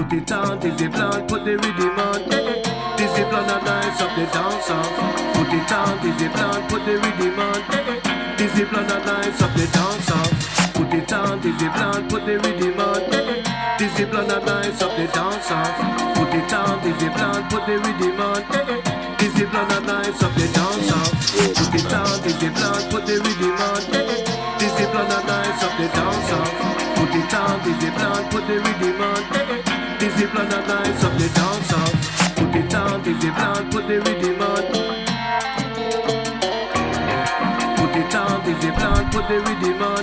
Put it on, Dizzy Blunt, put the rhythm on. Dizzy Blunt and nice up the dance off. Put it on, Dizzy Blunt, put the rhythm on. Dizzy Blunt and nice up the dance off. Put it on, Dizzy Blunt, put the rhythm on. Dizzy Blunt and nice up the dance off. Put it on, Dizzy Blunt, put the rhythm on. Dizzy Blunt and nice up the dance off. Put it on, Dizzy Blunt, put the rhythm on. Dizzy Blunt and nice up the dance off. Put it on, Dizzy Blunt, put the rhythm on. Dizzy Blunt and nice up the dance off. Put it on, Dizzy Blunt, put the rhythm on. Put it on, Dizzy Blunt, put the rhythm on.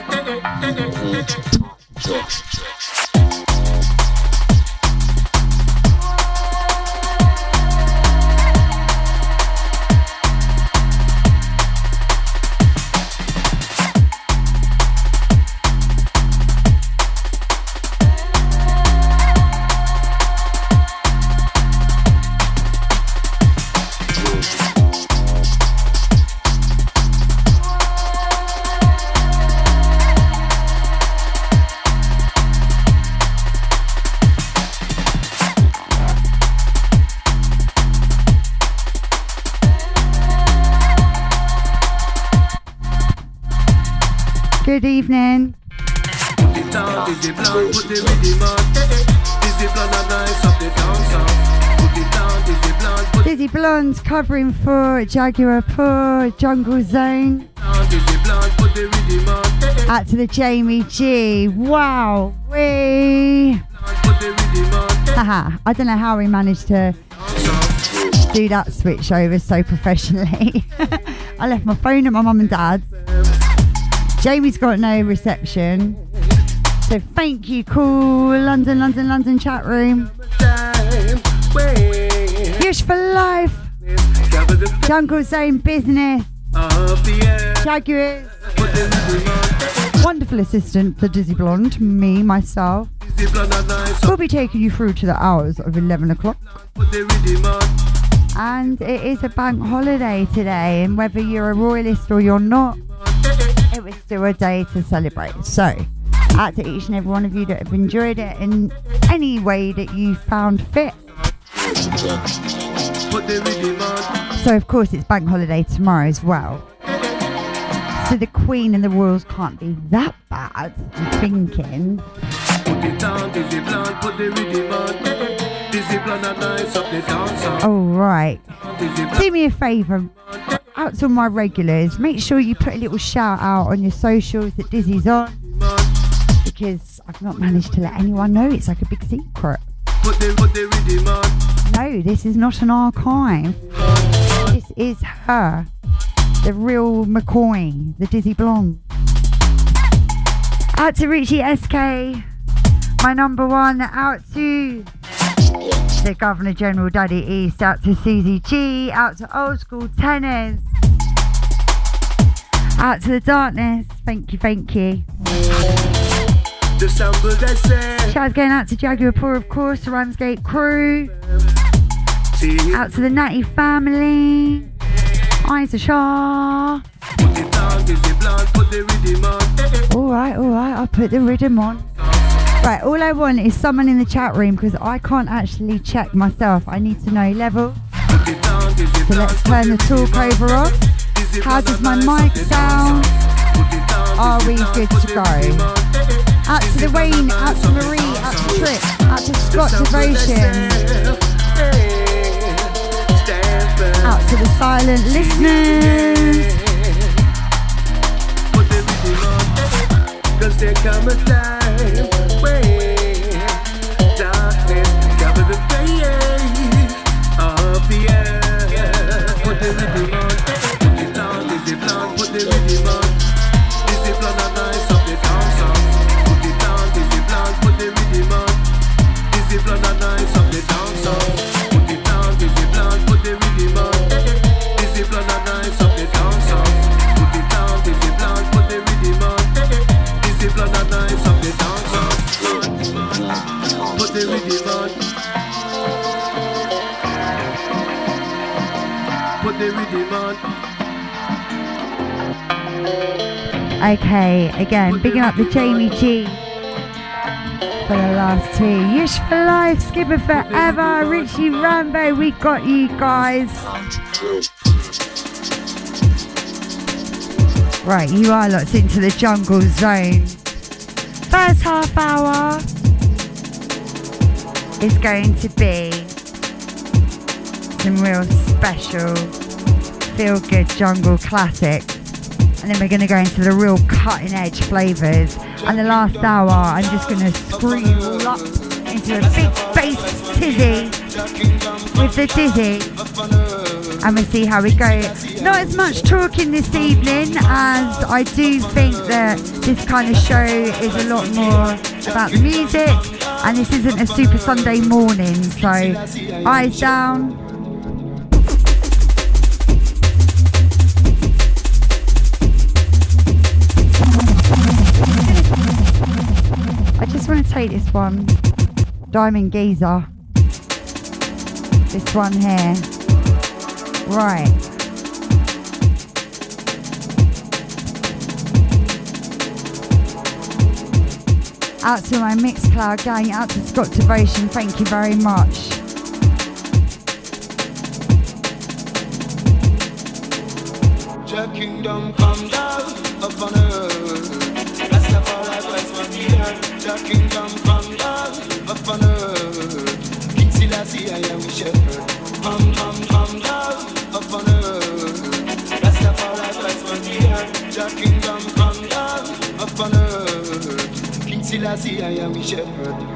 Good evening. Dizzy Blonde's covering for Jaguar Jungle Zone. Out to the Jamie G. Wow. Haha. I don't know how we managed to do that switch over so professionally. I left my phone at my mum and dad's. Jamie's got no reception, so thank you, cool London chat room. Yush for life. Jungle Zone business. Jaguars. Wonderful assistant for Dizzy Blonde, me, myself. We'll be taking you through to the hours of 11 o'clock. And it is a bank holiday today, and whether you're a royalist or you're not, it was still a day to celebrate. So, out to each and every one of you that have enjoyed it in any way that you found fit. So, of course, it's bank holiday tomorrow as well. So the Queen and the Royals can't be that bad, I'm thinking. All right. Do me a favour. Out to my regulars, make sure you put a little shout out on your socials that Dizzy's on, because I've not managed to let anyone know. It's like a big secret. No, this is not an archive. This is her, the real McCoy, the Dizzy Blonde. Out to Richie SK, my number one. Out to the Governor General Daddy East. Out to Susie G. Out to Old School Tenors. Out to the Darkness. Thank you, thank you. Shouts going out to Jaguar Poor, of course, the Ramsgate crew. Out to the Natty family. Isa Shah. Alright, I'll put the rhythm on. Right, all I want is someone in the chat room, because I can't actually check myself. I need to know level. So let's turn the talk over off. How does my mic sound? Are we good to go? Out to the Wayne, out to Marie, out to Trip, out to Scott Devotion. Out to the silent listeners. Cause there come a time when darkness cover the face of the earth. Put the rhythm on, put it on, Dizzy Blonde, put the rhythm on. Dizzy Blonde and nice up the dance on. Put it on, Dizzy Blonde, put the rhythm on. Dizzy Blonde and nice up the dance on. Put it on, Dizzy Blonde, put the rhythm on. Dizzy Blonde and nice up the dance on. Put it on, Dizzy Blonde, put the rhythm on. Dizzy Blonde and nice up the dance on. Put the rhythm on. Put the rhythm on. Okay, again, bigging up the Jamie G for the last two. Yish for life, Skipper forever, Richie Rambo, we got you guys. Right, you are locked into the jungle zone. First half hour is going to be some real special feel-good jungle classics. And then we're going to go into the real cutting-edge flavours. And the last hour, I'm just going to screw you all up into a big bass tizzy with the dizzy. And we'll see how we go. Not as much talking this evening, as I do think that this kind of show is a lot more about the music. And this isn't a Super Sunday morning, so eyes down. I just want to take this one, Diamond Geezer, this one here, right, out to my Mixcloud gang, out to Scott Devotion, thank you very much. Your kingdom come down upon earth. Your kingdom come down upon earth. King Selassie, I am shepherd. Come down upon earth. Rastafari, Christ, my dear. Your kingdom come down upon earth. King Selassie, I am shepherd.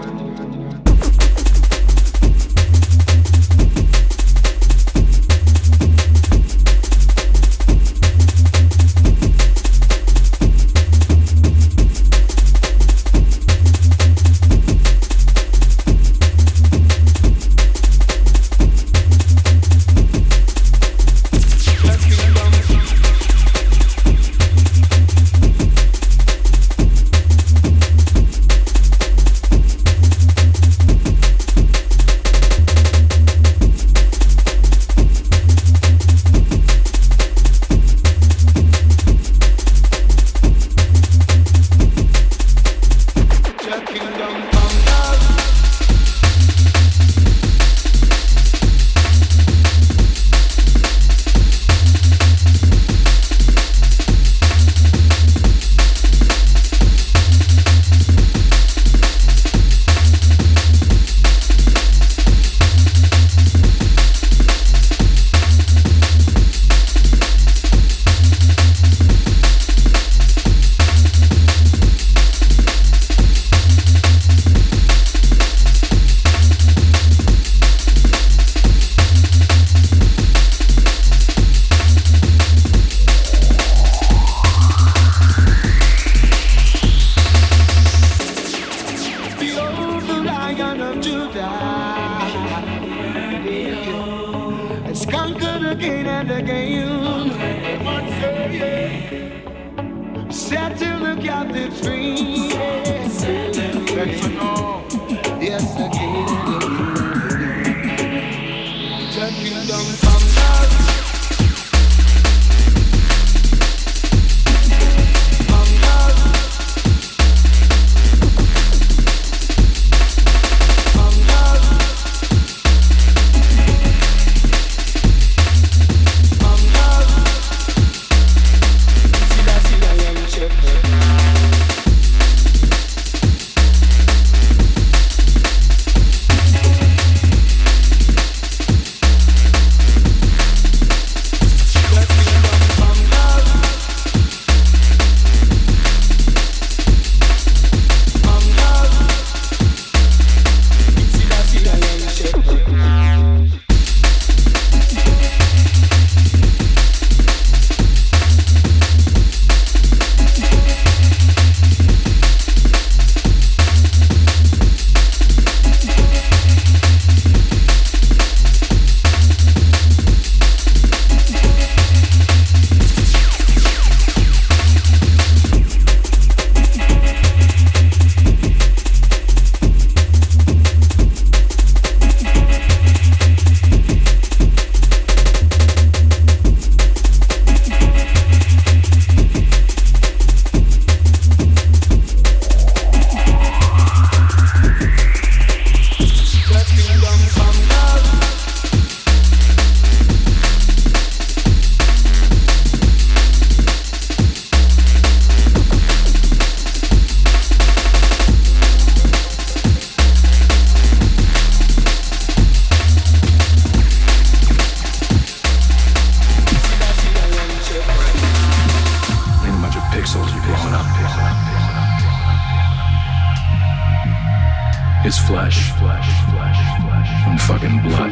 fucking blood.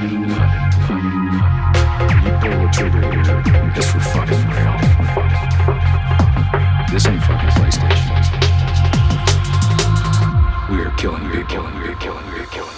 You pull the trigger here, it's for fucking real. This ain't fucking PlayStation. We are killing you, killing you, killing you, killing you.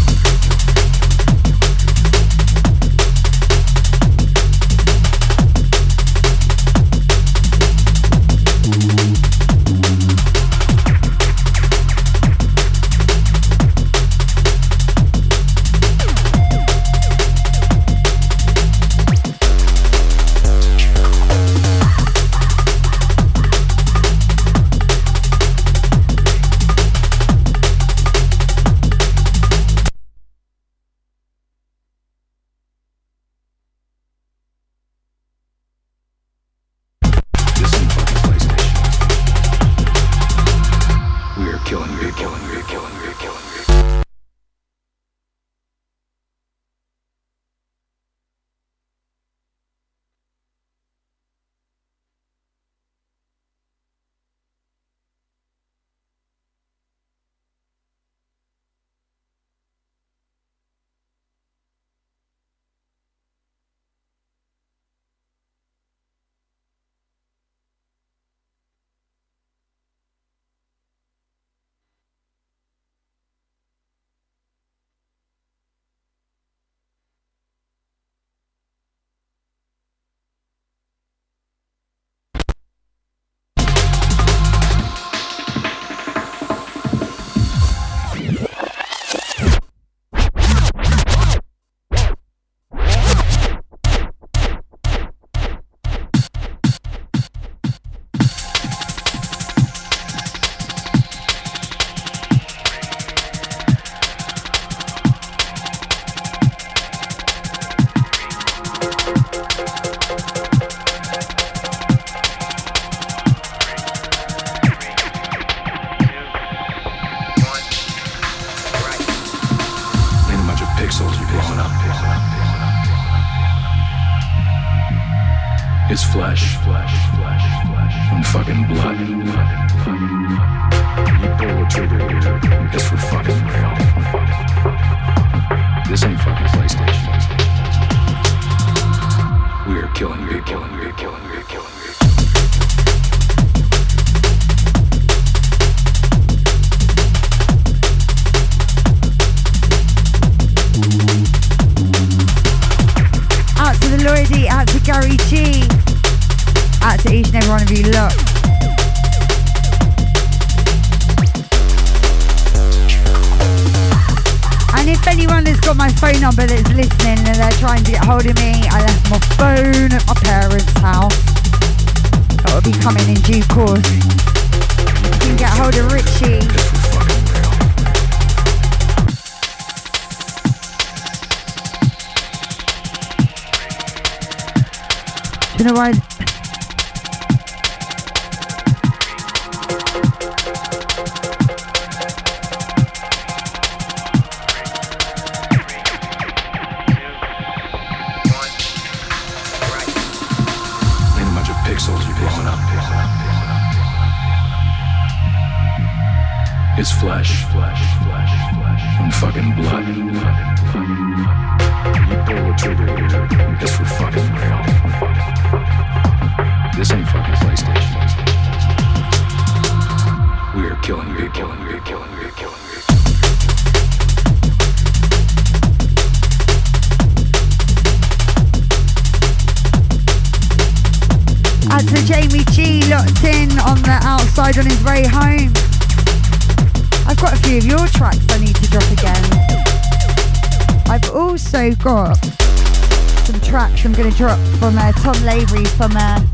It's flesh, and fucking blood. You pull the trigger here, it's for fucking real. This ain't fucking PlayStation. We are killing you, killing you, killing you, killing you. Out to the Lloydie, out to Gary G, out to each and every one of you, look. And if anyone has got my phone number that's listening and they're trying to get hold of me, I left my phone at my parents' house. That will be coming in due course. You can get hold of Richie. Do you know why? It's flesh, and fucking blood. You pull the trigger here, it's for fucking real. This ain't fucking PlayStation. We are killing you, killing you, killing you, killing you. Out to Jamie G, locked in on the outside on his way home. I've got a few of your tracks I need to drop again. I've also got some tracks I'm going to drop from Tom Lavery from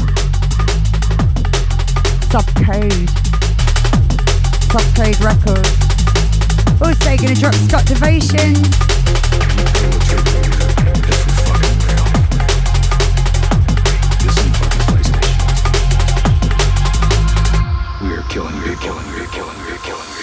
Subcode Records. Also going to drop Scott Devotion. We are killing you, killing you, killing you, killing you.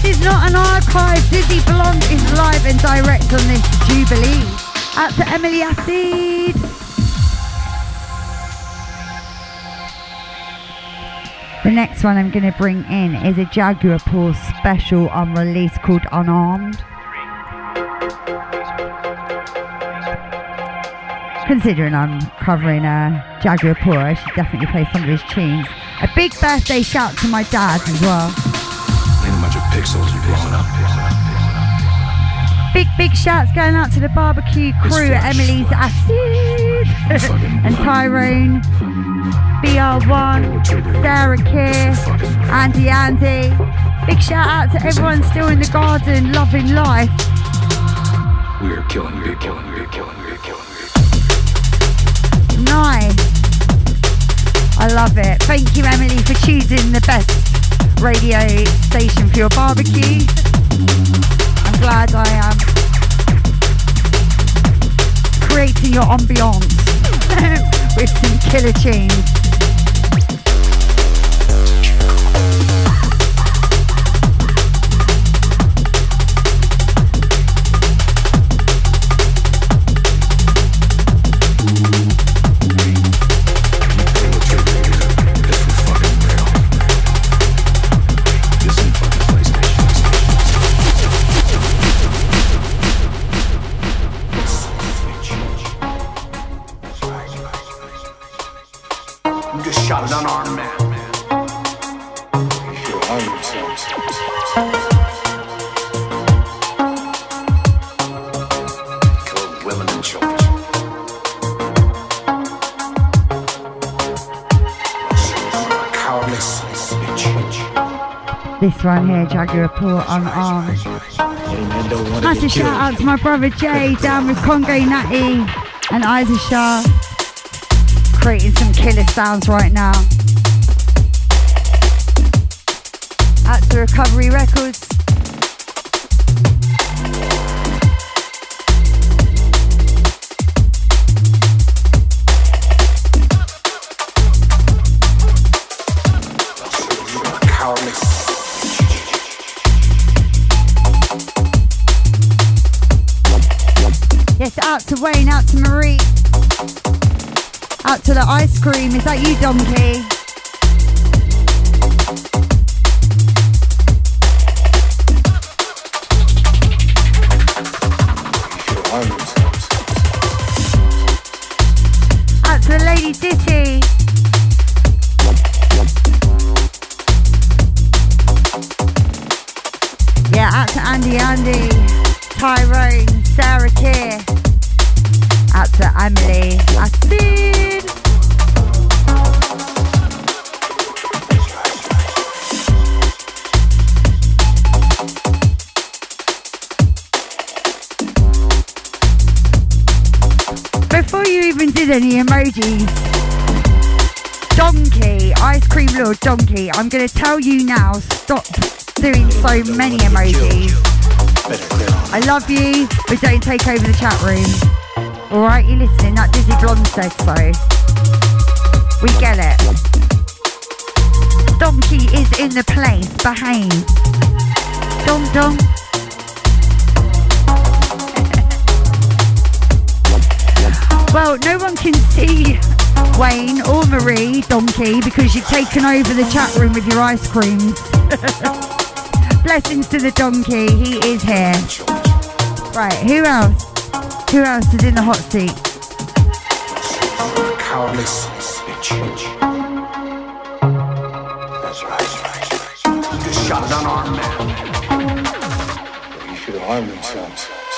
is not an archive. Dizzy Blonde is live and direct on this Jubilee. Out to Emily Acid. The next one I'm going to bring in is a Jaguar Paw special unreleased called Unarmed. Considering I'm covering Jaguar Paw, I should definitely play some of his tunes. A big birthday shout to my dad as well. Ain't a bunch of pixels blowing up. Big shouts going out to the barbecue crew at Emily's Acid and Tyrone, BR1, Sarah Keir, Andy. Big shout out to everyone still in the garden, loving life. We're killing. Nice. I love it. Thank you, Emily, for choosing the best radio station for your barbecue. I'm glad I am creating your ambiance with some killer tunes. Shot an unarmed man. He should harm himself. Killed women and children. Cowardly bitch. This one here, Jaguar Paw Unarmed. Massive shout out to my brother Jay down with Congo Natty and Isa Shah. Creating some killer sounds right now. Out to Recovery Records. Yes, out to Wayne, out to Marie. Out to the ice cream, is that you, Donkey? Out to the Lady Ditty. Yeah, out to Andy, Tyrone, Sarah Keir. Out to Emily Acid. Before you even did any emojis, Donkey, Ice Cream Lord Donkey, I'm going to tell you now, stop doing so many emojis. I love you, but don't take over the chat room. Alright, you listening? That Dizzy Blonde said so. We get it. Donkey is in the place. Behave. Dong. Well, no one can see Wayne or Marie, Donkey, because you've taken over the chat room with your ice creams. Blessings to the Donkey. He is here. Right, who else? Who else is in the hot seat? Cowardly bitch. That's right. You just shot an unarmed man. He should have harmed himself.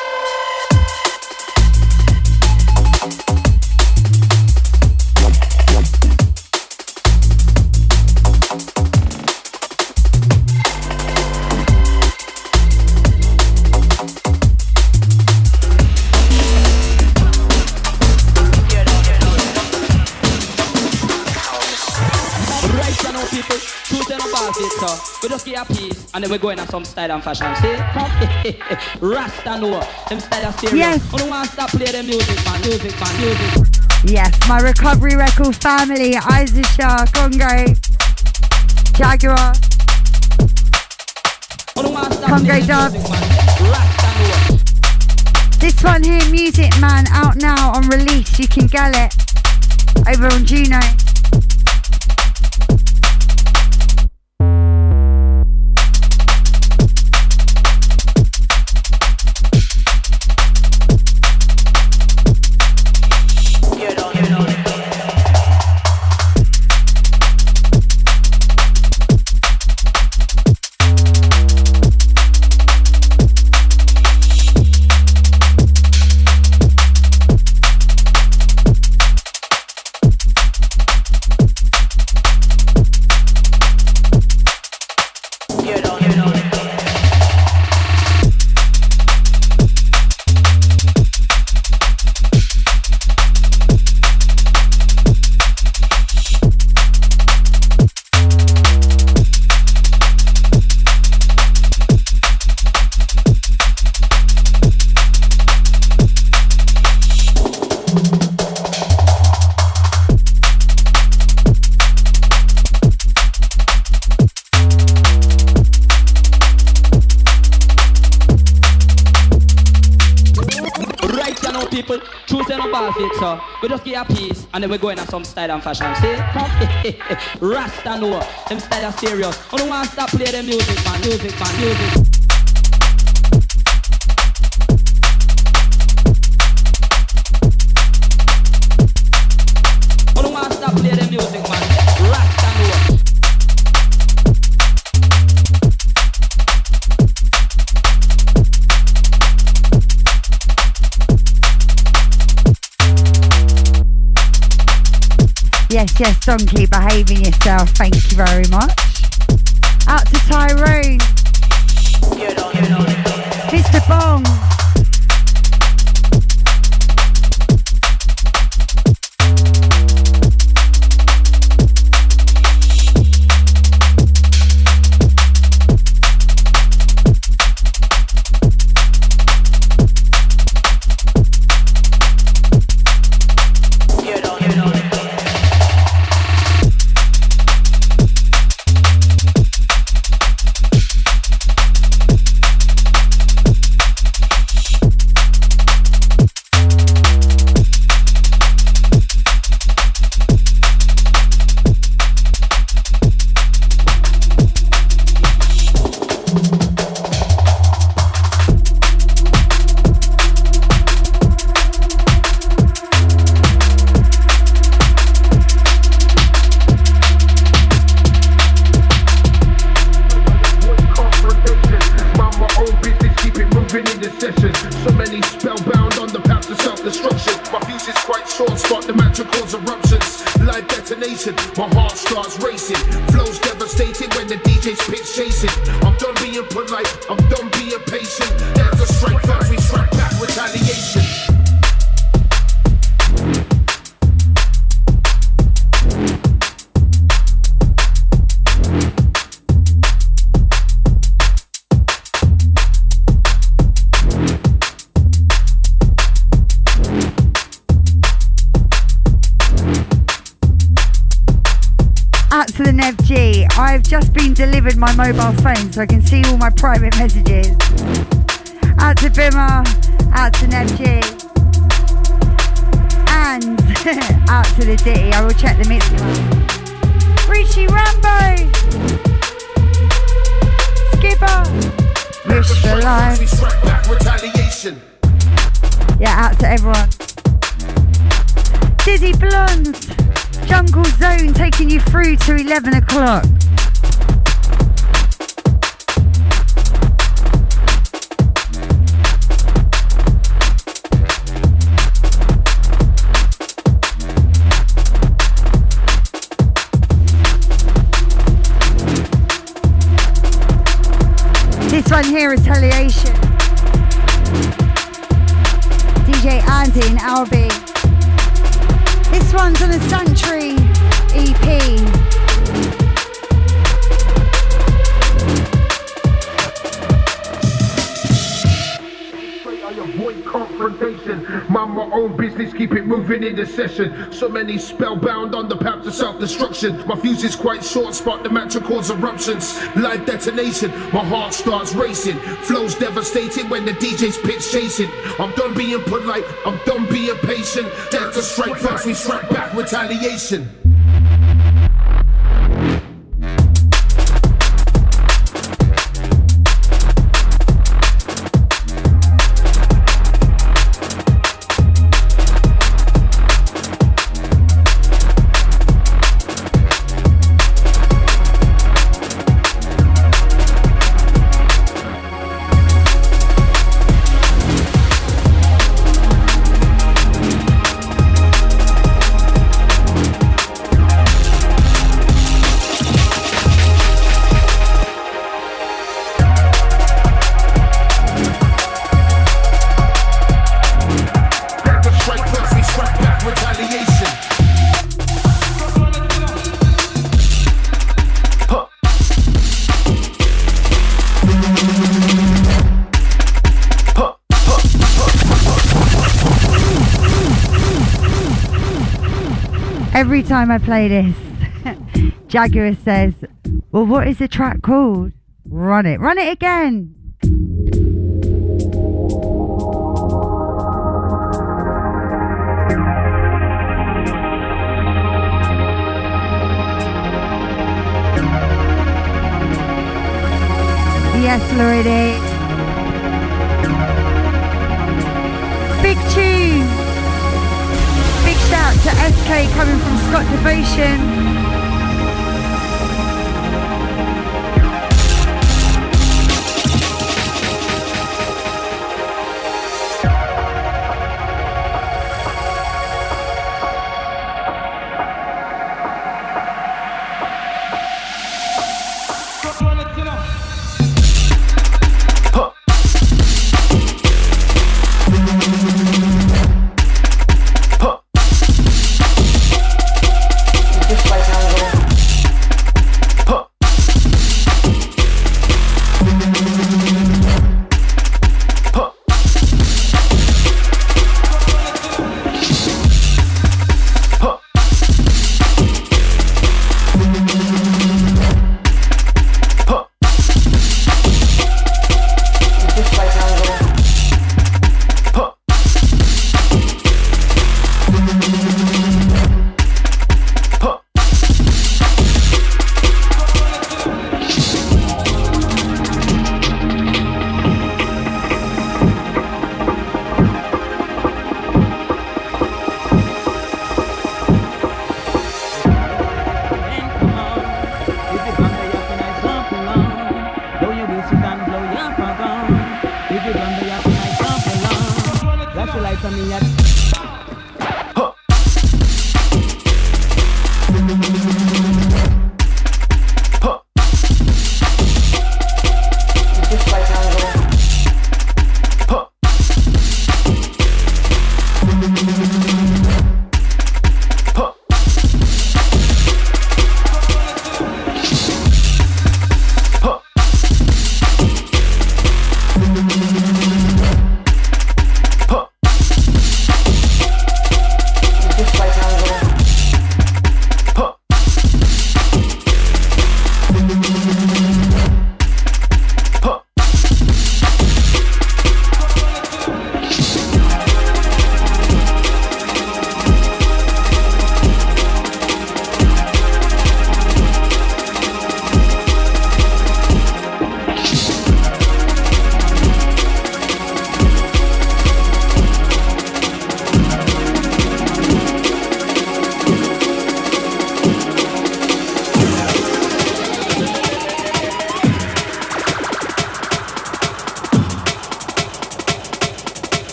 We just get a piece and then we're going on some style and fashion. See? Rasta know. Them style are serious. Yes. I don't want to stop playing the music, man. Yes, my Recovery Record family, Isa Shah, Congo, Jaguar. Congo Dubs. This one here, Music Man, out now on release. You can get it over on Juno. So we just get a piece and then we go in some style and fashion. See? Rasta know them style are serious. I don't want to stop playing the music, man. Music. I don't want to stop playing the music, man. Rasta know. Yes, Donkey, behaving yourself. Thank you very much. Out to Tyrone. Mr. Bong. I've just been delivered my mobile phone so I can see all my private messages. Out to Bimmer, out to Nev G, and out to the Ditty. I will check the mix. Richie Rambo, Skipper, wish for life. Yeah, out to everyone. Dizzy Blondes, Jungle Zone taking you through to 11 o'clock. This one here, Retaliation. DJ Andy and Albie. This one's on a Sanctuary EP. Confrontation. Mama my own business, keep it moving in the session. So many spellbound on the path to self-destruction. My fuse is quite short, spark the match and cause eruptions. Live detonation, my heart starts racing. Flows devastating when the DJ's pitch chasing. I'm done being polite, I'm done being patient. Dare to strike first, we strike back, retaliation. Every time I play this, Jaguar says, well, what is the track called? Run it again. Yes, Lloydie. Big tune. Big shout to SK coming from Scott Devotion.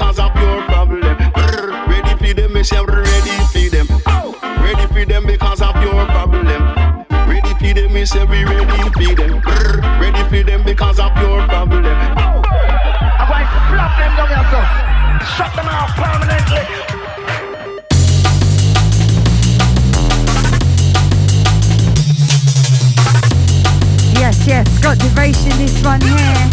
because of your problem. Ready for them, me say ready for them. Ready for them because of your problem. Ready for them, me say we ready for them. Ready for them because of your problem. I'm going to flop them down here, so shut them out permanently. Yes, Scott Devotion, this one here.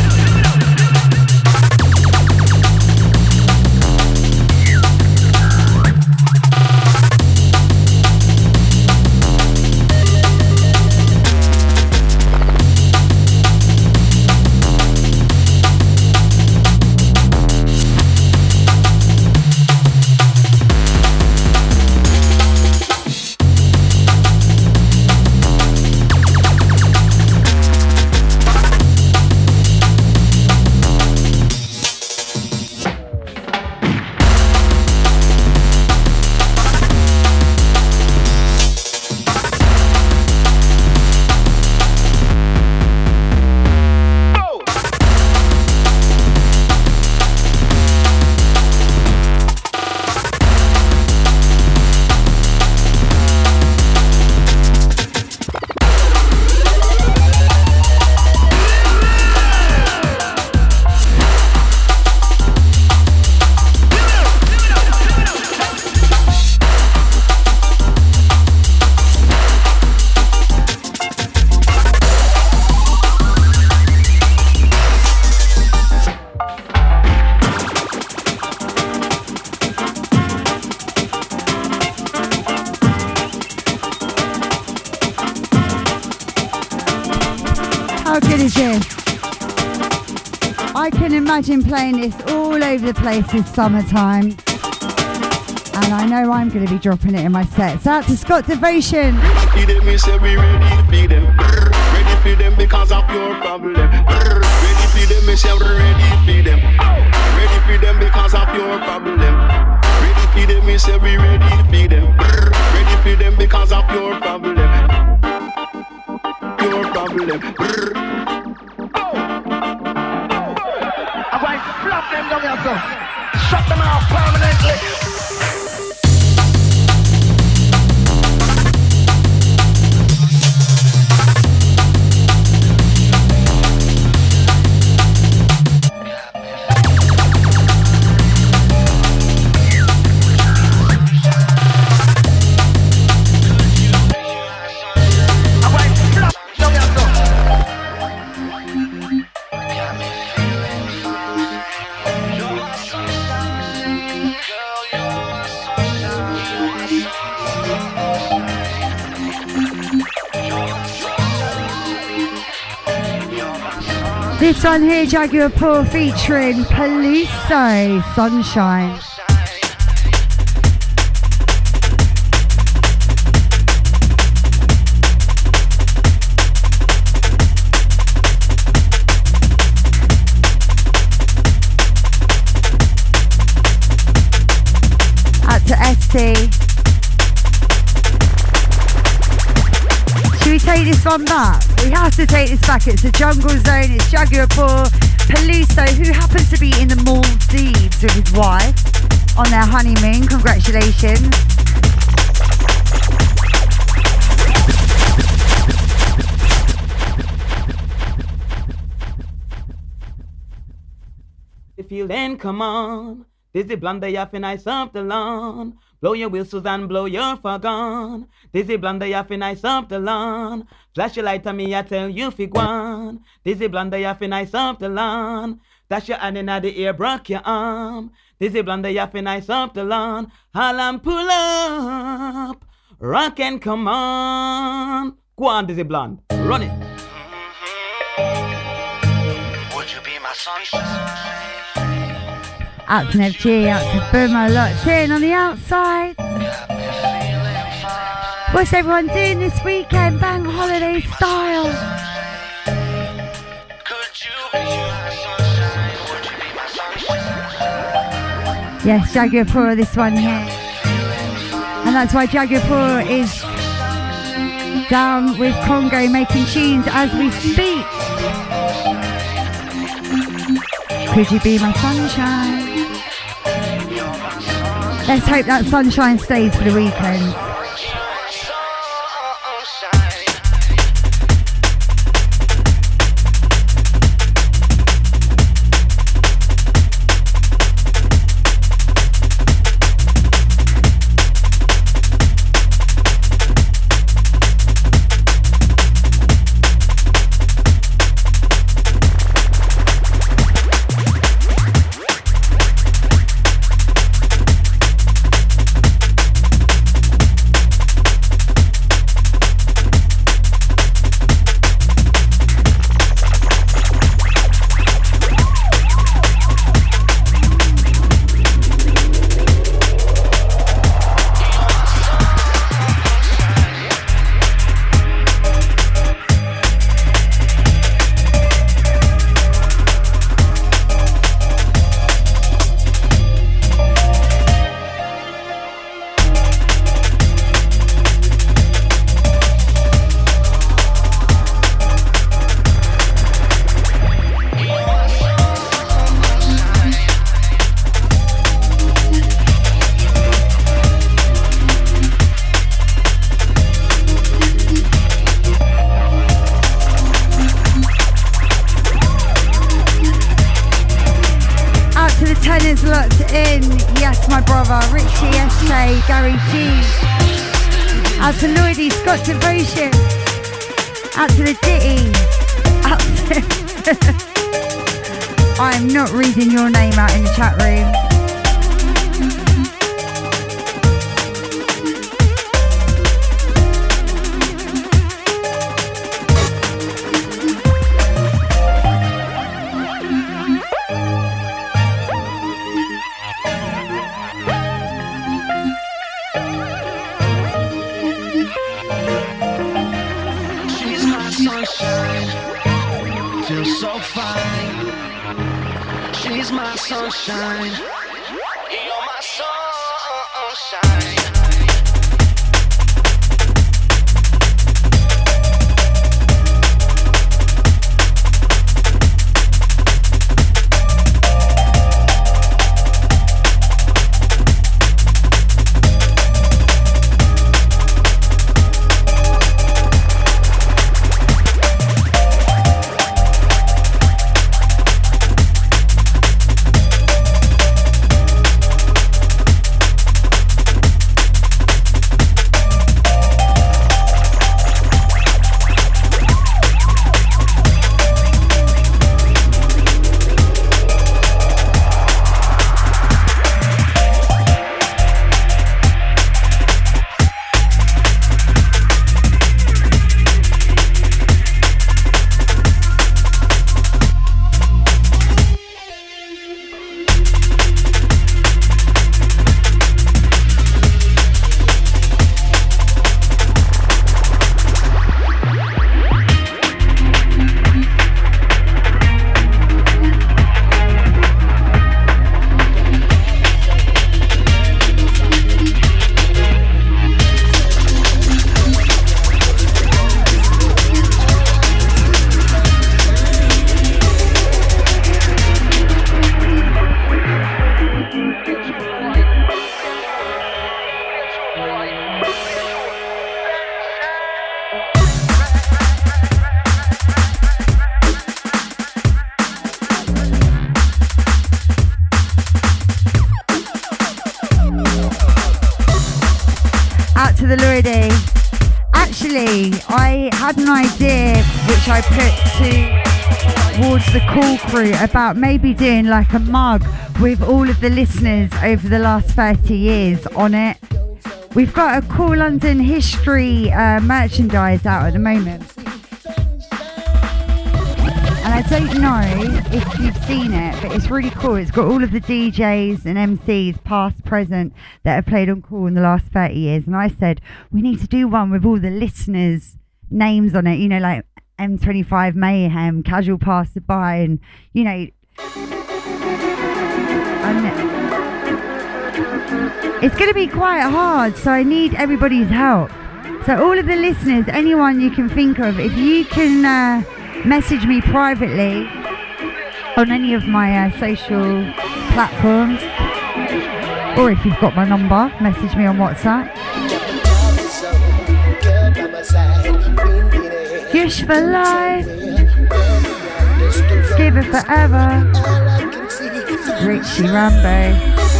Imagine playing this all over the place this summertime, and I know I'm going to be dropping it in my sets. Out to Scott Devotion. Ready for them, say we ready for them. Ready for them because of your problem. Ready for them, say ready for them. Ready for them because of your problem. Ready for them, say we ready for them. Ready for them because of your problem. Your problem. Flop them down here, so shut them out permanently. This one here, Jaguar Paul featuring Poliso, Sunshine. Out to ST. Should we take this one back? We have to take this back. It's the Jungle Zone. It's Jaguar Paul, Poliso, who happens to be in the Maldives with his wife on their honeymoon. Congratulations. If you then come on, Dizzy Blunder, you fi nice up the lawn. Blow your whistles and blow your fog on. Dizzy Blunder, you fi nice up the lawn. Flash your light on me, I tell you fi gwan. Dizzy Blunder, you fi nice up the lawn. Dash your hand inna the air, broke your arm. Dizzy Blunder, you fi nice up the lawn. Haul and pull up, rock and come on. Go on, Dizzy Blunder, run it. Would you be my sunshine? Out to Nev G, out to Boomer, locked in on the outside. What's everyone doing this weekend? Bang holiday style. Yes, Jaguar Paul, this one here. And that's why Jaguar Paul is down with Congo making tunes as we speak. Could you be my sunshine? Let's hope that sunshine stays for the weekend. To the Lordy. Actually, I had an idea which I put towards the Cool Crew about maybe doing like a mug with all of the listeners over the last 30 years on it. We've got a Cool London History merchandise out at the moment. And I don't know if you've seen it, but it's really cool. It's got all of the DJs and MCs, past, present, that have played on Cool in the last 30 years. And I said, we need to do one with all the listeners' names on it, you know, like M25 Mayhem, Casual Passerby, and, you know, it's going to be quite hard, so I need everybody's help. So all of the listeners, anyone you can think of, if you can message me privately on any of my social platforms, Or if you've got my number, message me on WhatsApp. Gish for life. Give it forever. Richie Rambo.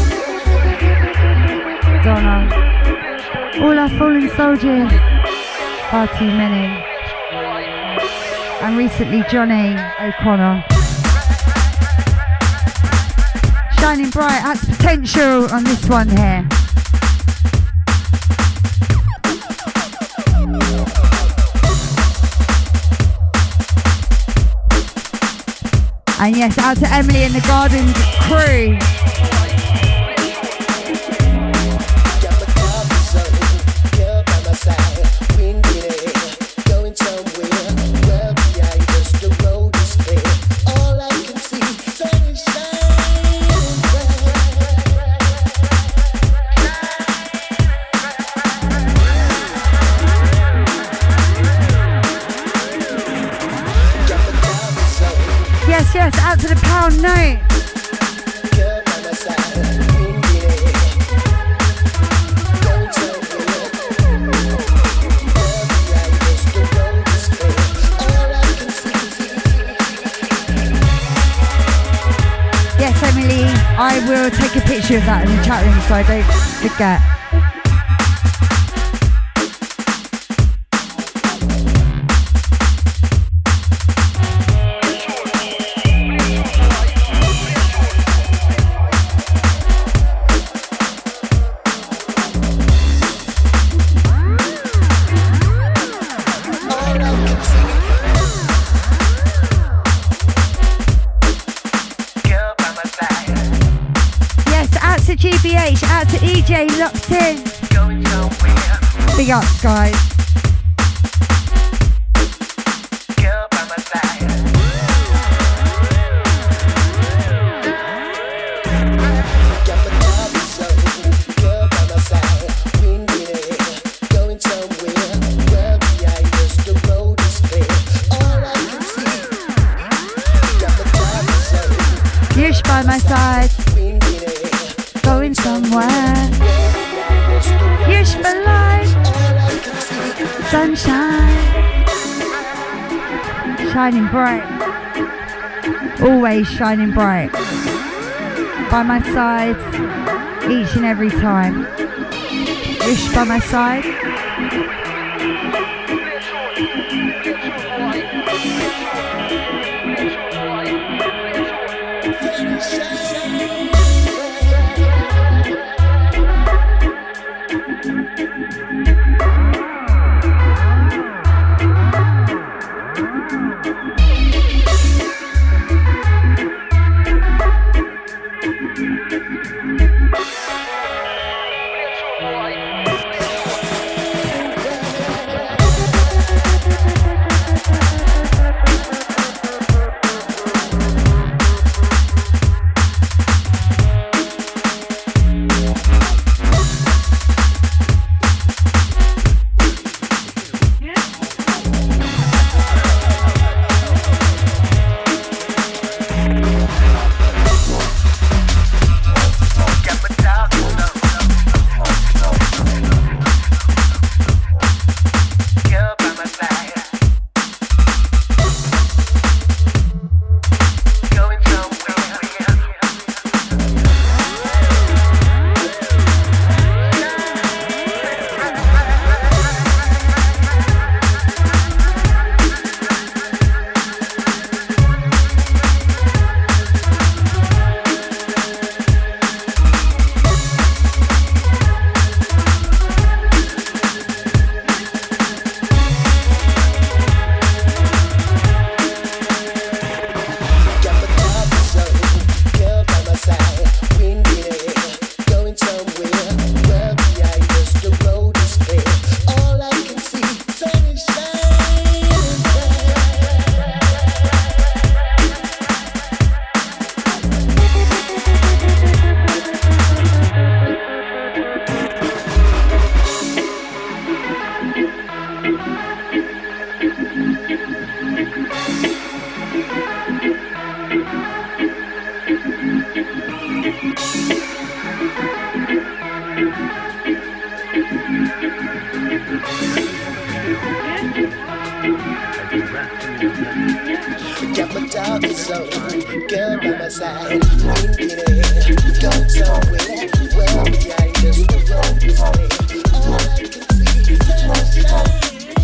Donna. All our fallen soldiers. Far too many. And recently Johnny O'Connor. Shining bright, that's potential on this one here. And yes, out to Emily and the Garden crew. Yes, out to the pound note. Yes, Emily, I will take a picture of that in the chat room so I don't forget. GBH, out to EJ, locked in. Big ups, guys. Yush by my side. Going somewhere. Yush for life. Sunshine. Shining bright. Always shining bright. By my side. Each and every time. Yush by my side. my dark soul. Girl by my side, wind in the air, go somewhere. Well behind us, the road is clear. All I can see is sunshine.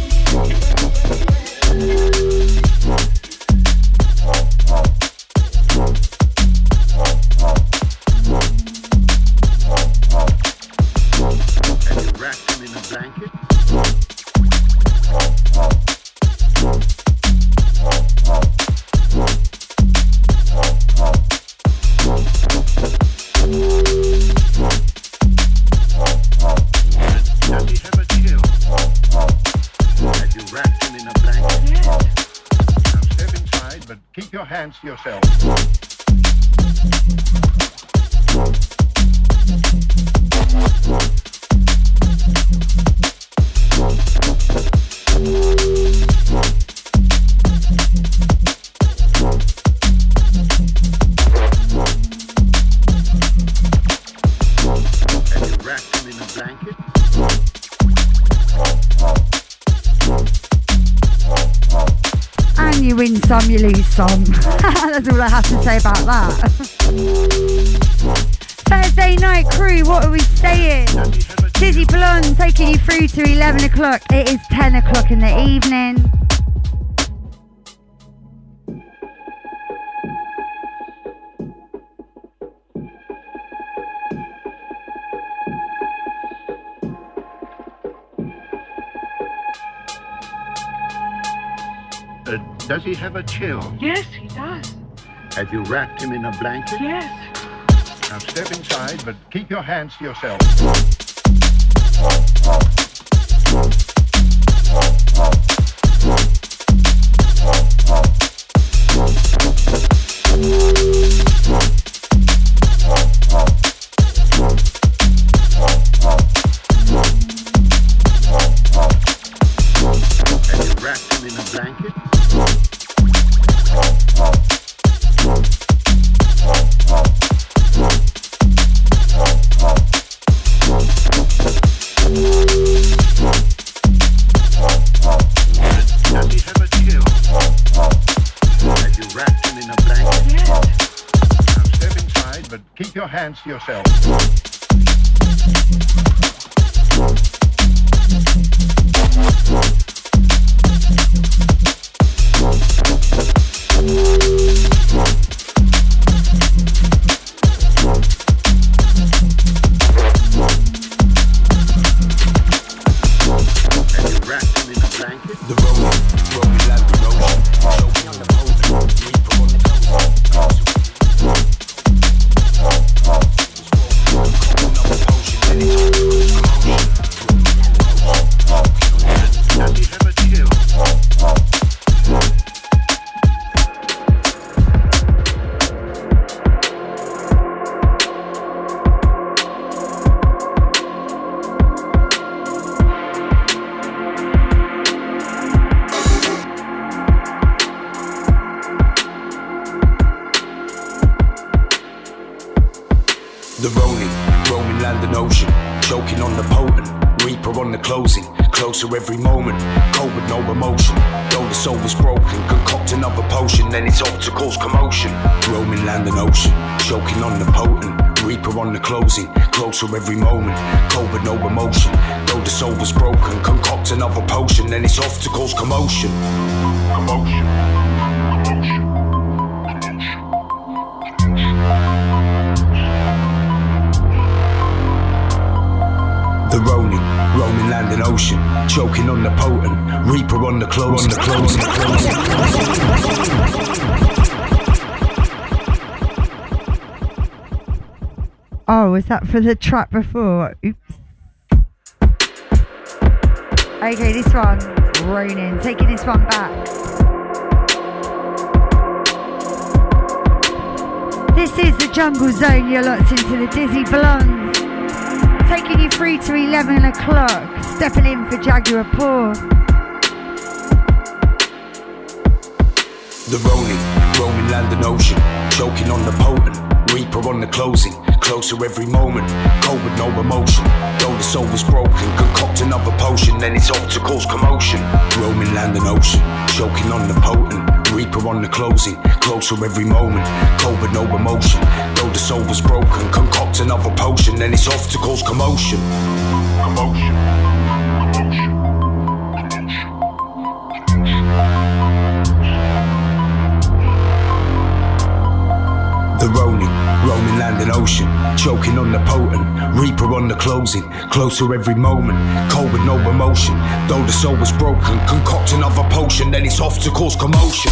Have you wrapped him in a blanket? Does he have a chill? Have you wrapped him in a blanket? Yes. Now step inside, but keep your hands to yourself. Have you wrapped him in a blanket? And you win some, you lose some. That's all I have to say about that. Thursday night crew, what are we saying? Dizzy Blonde taking you through to 11 o'clock. It is 10 o'clock in the evening. Does he have a chill? Yes, he does. Have you wrapped him in a blanket? Yes. Now step inside, but keep your hands to yourself. Have you wrapped him in a blanket? Does he have a chill? Have you wrapped him in a blanket? Yes. Now step inside, but keep your hands to yourself. Have you wrapped him in a blanket? The rolling land of ocean, choking on the potent, reaper on the coast. Does he have a chill? The rolling land and ocean, choking on the potent, reaper on the closing, closer every moment, cold with no emotion. Though the soul is broken, concoct another potion, then it's off to cause commotion. Roaming land and ocean, choking on the potent, reaper on the closing, closer every moment, cold with no emotion. Though the soul was broken, concoct another potion, then it's off to cause commotion. The roaming land and ocean, choking on the potent, reaper on the closing. Oh, was that for the track before? Oops. Okay, this one, Ronin, taking this one back. This is the Jungle Zone, you're locked into the Dizzy Blondes. Taking you through to 11 o'clock, stepping in for Jaguar Paw. The roaming land and ocean, choking on the potent, reaper on the closing, closer every moment. Cold with no emotion, though the soul was broken. Concoct another potion, then it's off to cause commotion. Roaming land and ocean, choking on the potent. Reaper on the closing, closer every moment. Cold with no emotion, though the soul was broken. Concoct another potion, then it's off to cause commotion. Commotion. The roaming land and ocean, choking on the potent, reaper on the closing, closer every moment, cold with no emotion, though the soul was broken, concoct another potion, then it's off to cause commotion.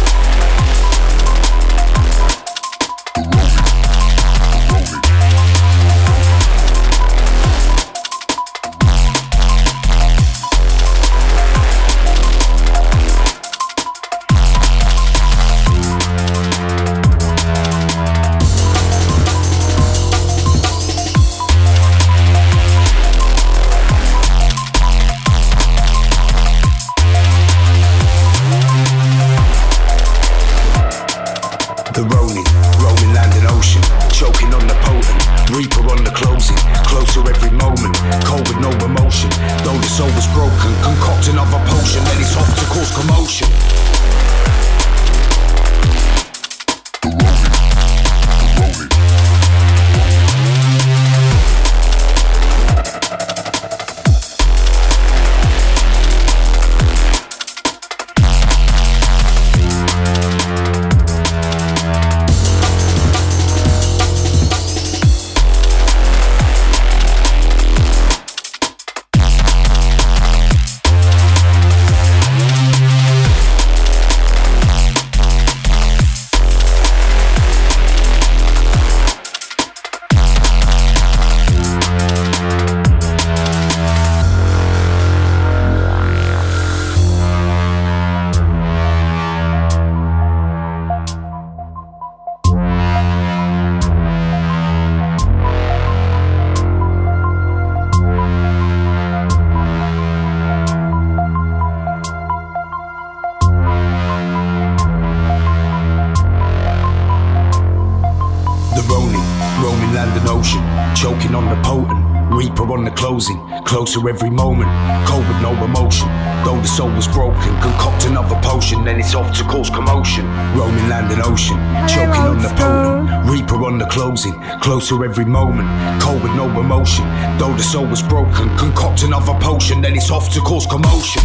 Closer every moment, cold with no emotion, though the soul was broken, concoct another potion, then it's off to cause commotion. Roaming land and ocean, choking on the potent, reaper on the closing, closer every moment, cold with no emotion, though the soul was broken, concoct another potion, then it's off to cause commotion.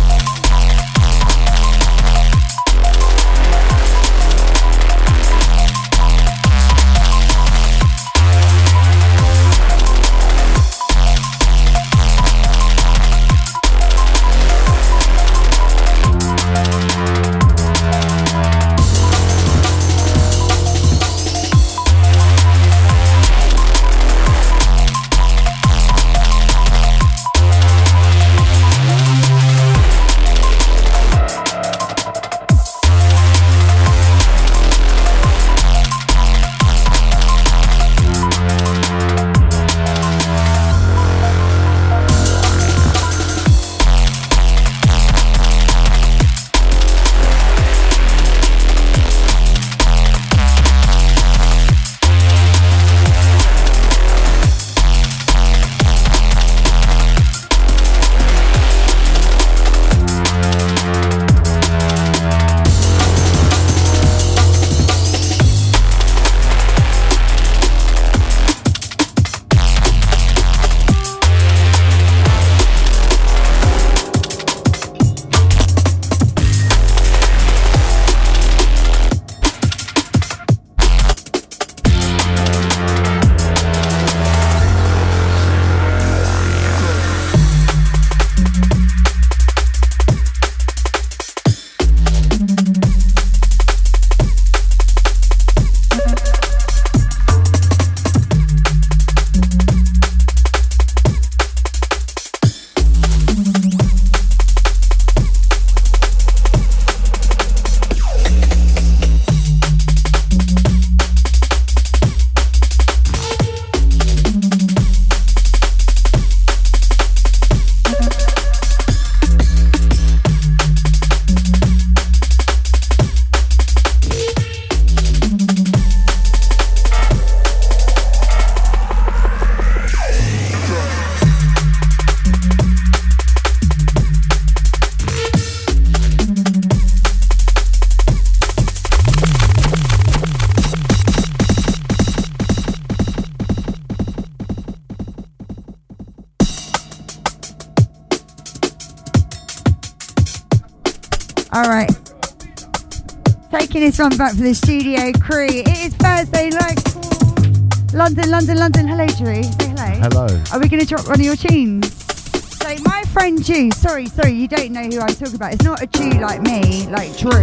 Alright. Taking this one back for the studio crew. It is Thursday, like London, London, London. Hello, Drew. Say hello. Hello. Are we going to drop one of your tunes? So my friend Drew, sorry, you don't know who I'm talking about. It's not a Jew like me, like Drew.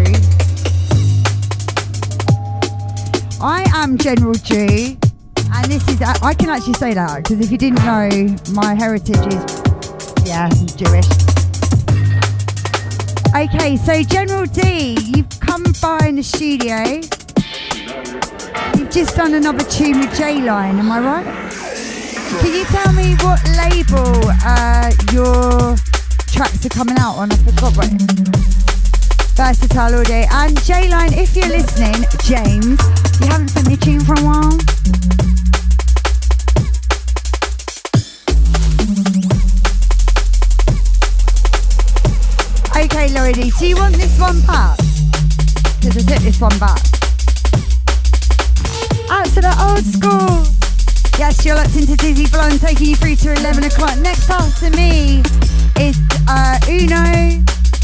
I am General Jew, and this is, I can actually say that, because if you didn't know, my heritage is, yeah, Jewish. Okay, so General D, you've come by in the studio. You've just done another tune with J-Line, am I right? Can you tell me what label your tracks are coming out on? I forgot what. Versatile Audio. And J-Line, if you're listening, James, you haven't sent me a tune for a while. Okay, Lloydie, do you want this one back? Because I took this one back. Out to the old school. Yes, you're locked into Dizzy Blonde, taking you through to 11 o'clock. Next after me is Uno.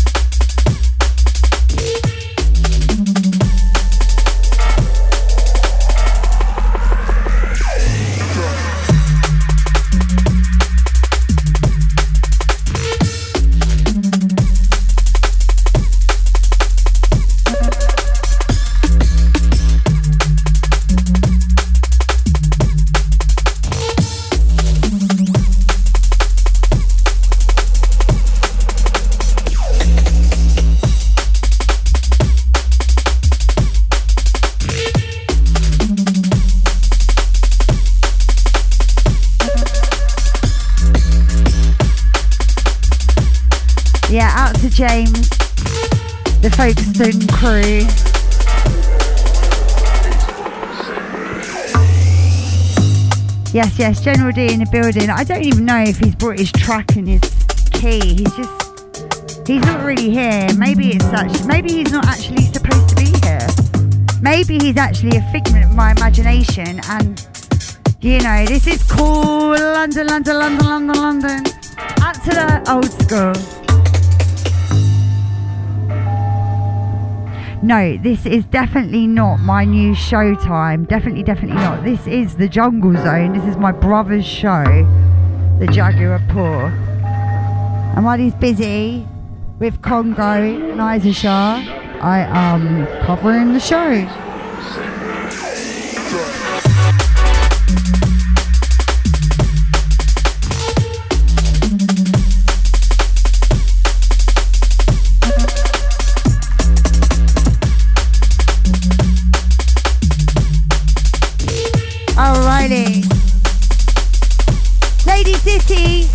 Yeah, out to James, the Folkestone crew. Yes, General D in the building. I don't even know if he's brought his track and his key. He's not really here. Maybe he's not actually supposed to be here. Maybe he's actually a figment of my imagination, and you know, this is cool. London, London, London, London, London. Out to the old school. No, this is definitely not my new Showtime. Definitely not. This is the Jungle Zone. This is my brother's show, the Jaguar Paw. And while he's busy with Congo and Isashar, I am covering the show. Alrighty. Lady Dissy.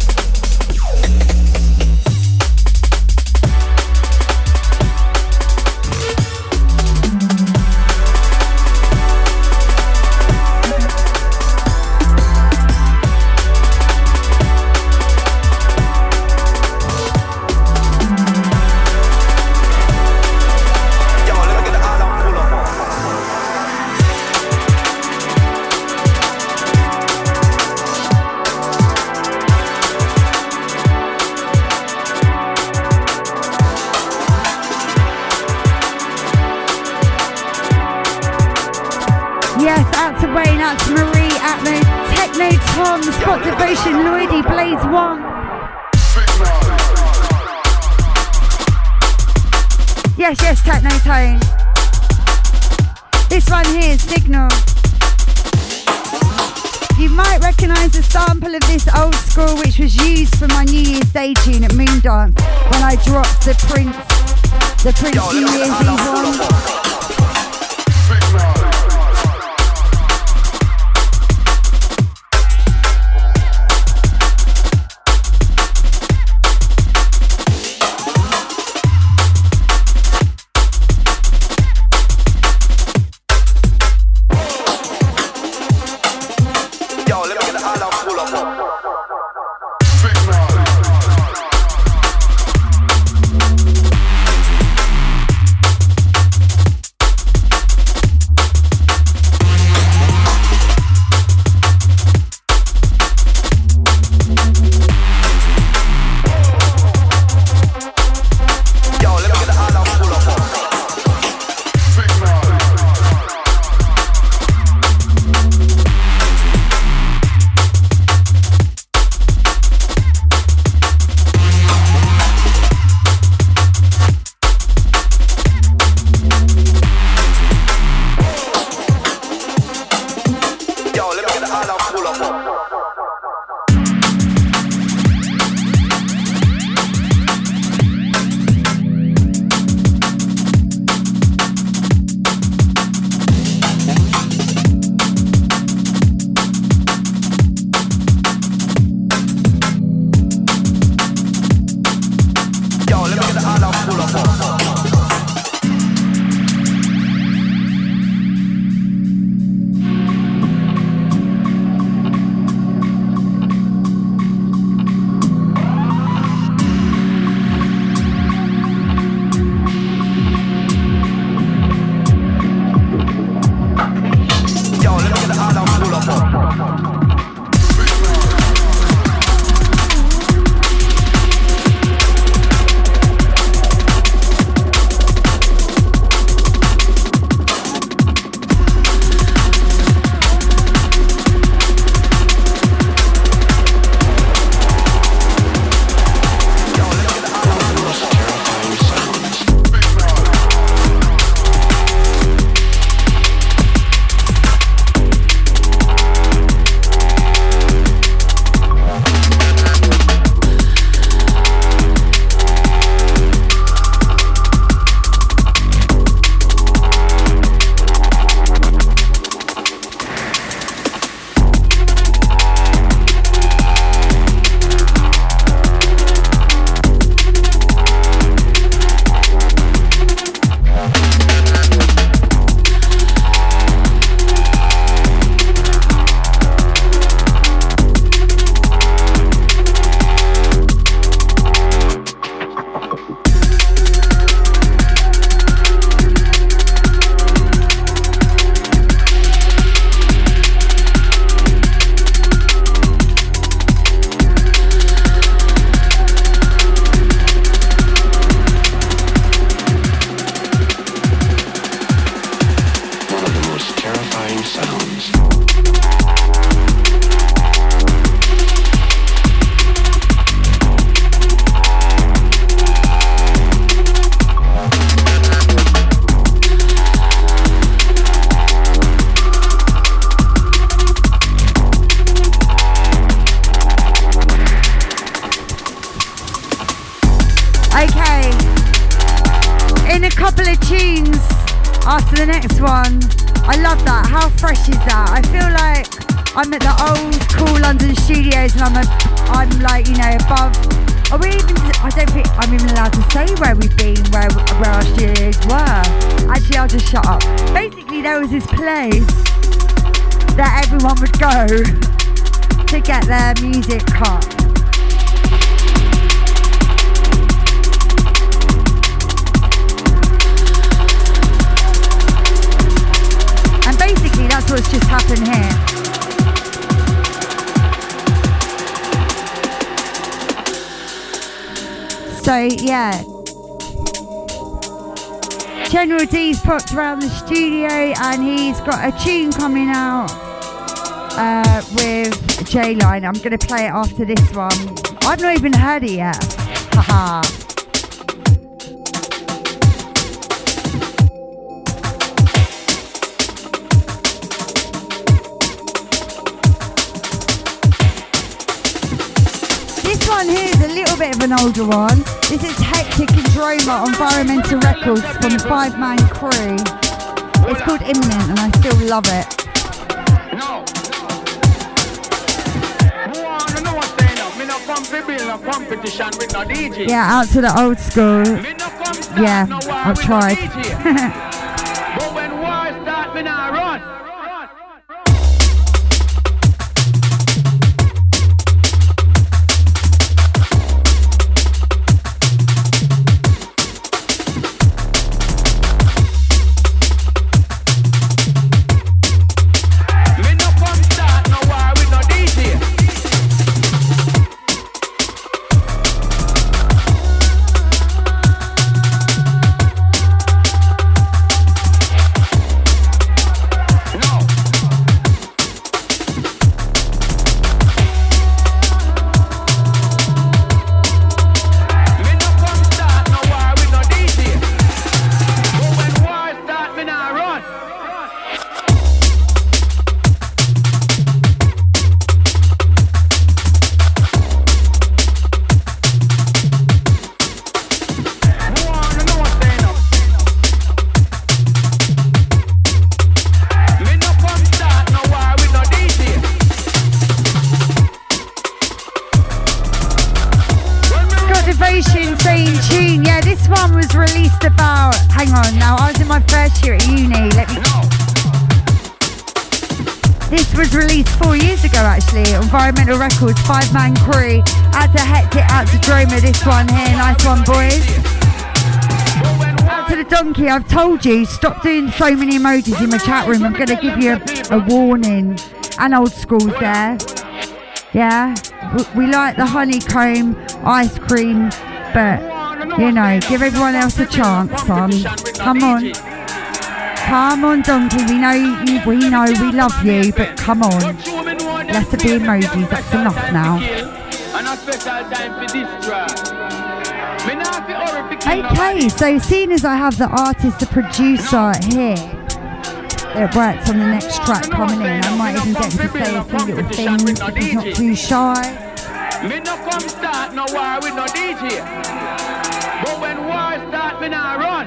Spot Devotion, Lloydie, Blaze 1. Yes, Techno Tone. This one here is Signal. You might recognise a sample of this old school which was used for my New Year's Day tune at Moondance when I dropped the Prince New Year's Eve one. After the next one, I love that. How fresh is that? I feel like I'm at the old cool London studios and I'm like, you know, above. Are we even, I don't think I'm even allowed to say where we've been, where our studios were. Actually, I'll just shut up. Basically, there was this place that everyone would go to get their music cut. And basically, that's what's just happened here. So yeah, General D's popped around the studio and he's got a tune coming out with J-Line. I'm going to play it after this one. I've not even heard it yet. Haha. This one here is a little bit of an older one. This is Hectic and Droma on Environmental Records from the 5-man crew. It's called Imminent and I still love it. Yeah, out to the old school. Yeah, I've tried. But when war start, me not run. Environmental Records, 5-man crew. Out to Hectic, out to Droma, this one here. Nice one, boys. Out to the Donkey, I've told you, stop doing so many emojis in my chat room. I'm going to give you a warning. And old schools there. Yeah? We like the honeycomb ice cream, but, you know, give everyone else a chance, son. Come on. Come on, Donkey. We know we love you, but come on. Less of the emojis, that's enough now. Okay, so seeing as I have the artist, the producer here that works on the next track coming in, I might even get him to say a few little things if he's not too shy. Me no come start no war with no DJ, but when war start, me not run.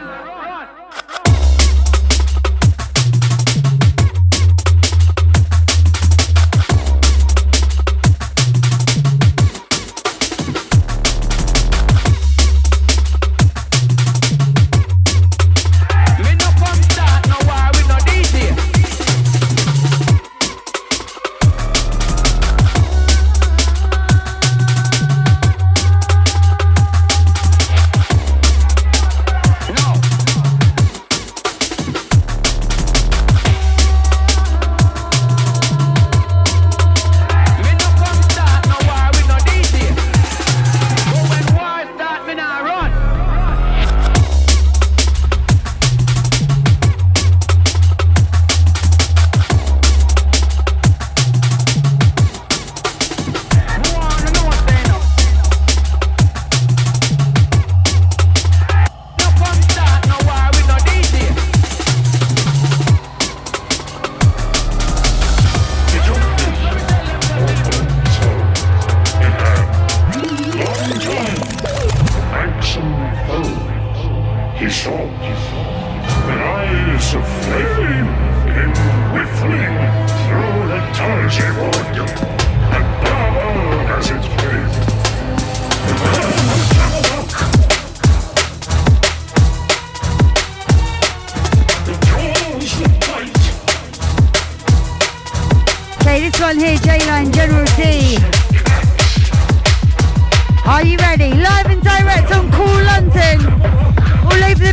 No.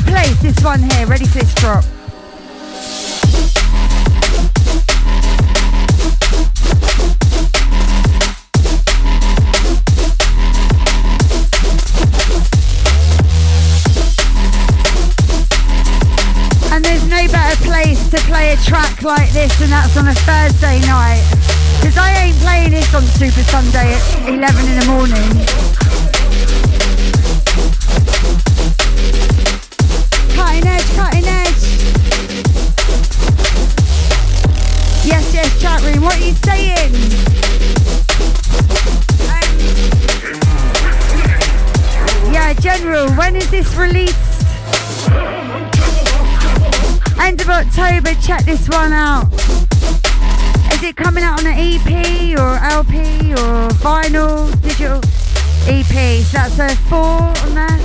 place, this one here, ready for this drop. And there's no better place to play a track like this than that's on a Thursday night. Because I ain't playing this on Super Sunday at 11 in the morning. Cutting edge, cutting edge. Yes, yes, chat room, what are you saying? Yeah, General, when is this released? End of October, check this one out. Is it coming out on an EP or LP or vinyl, digital EP? So that's a 4 on there.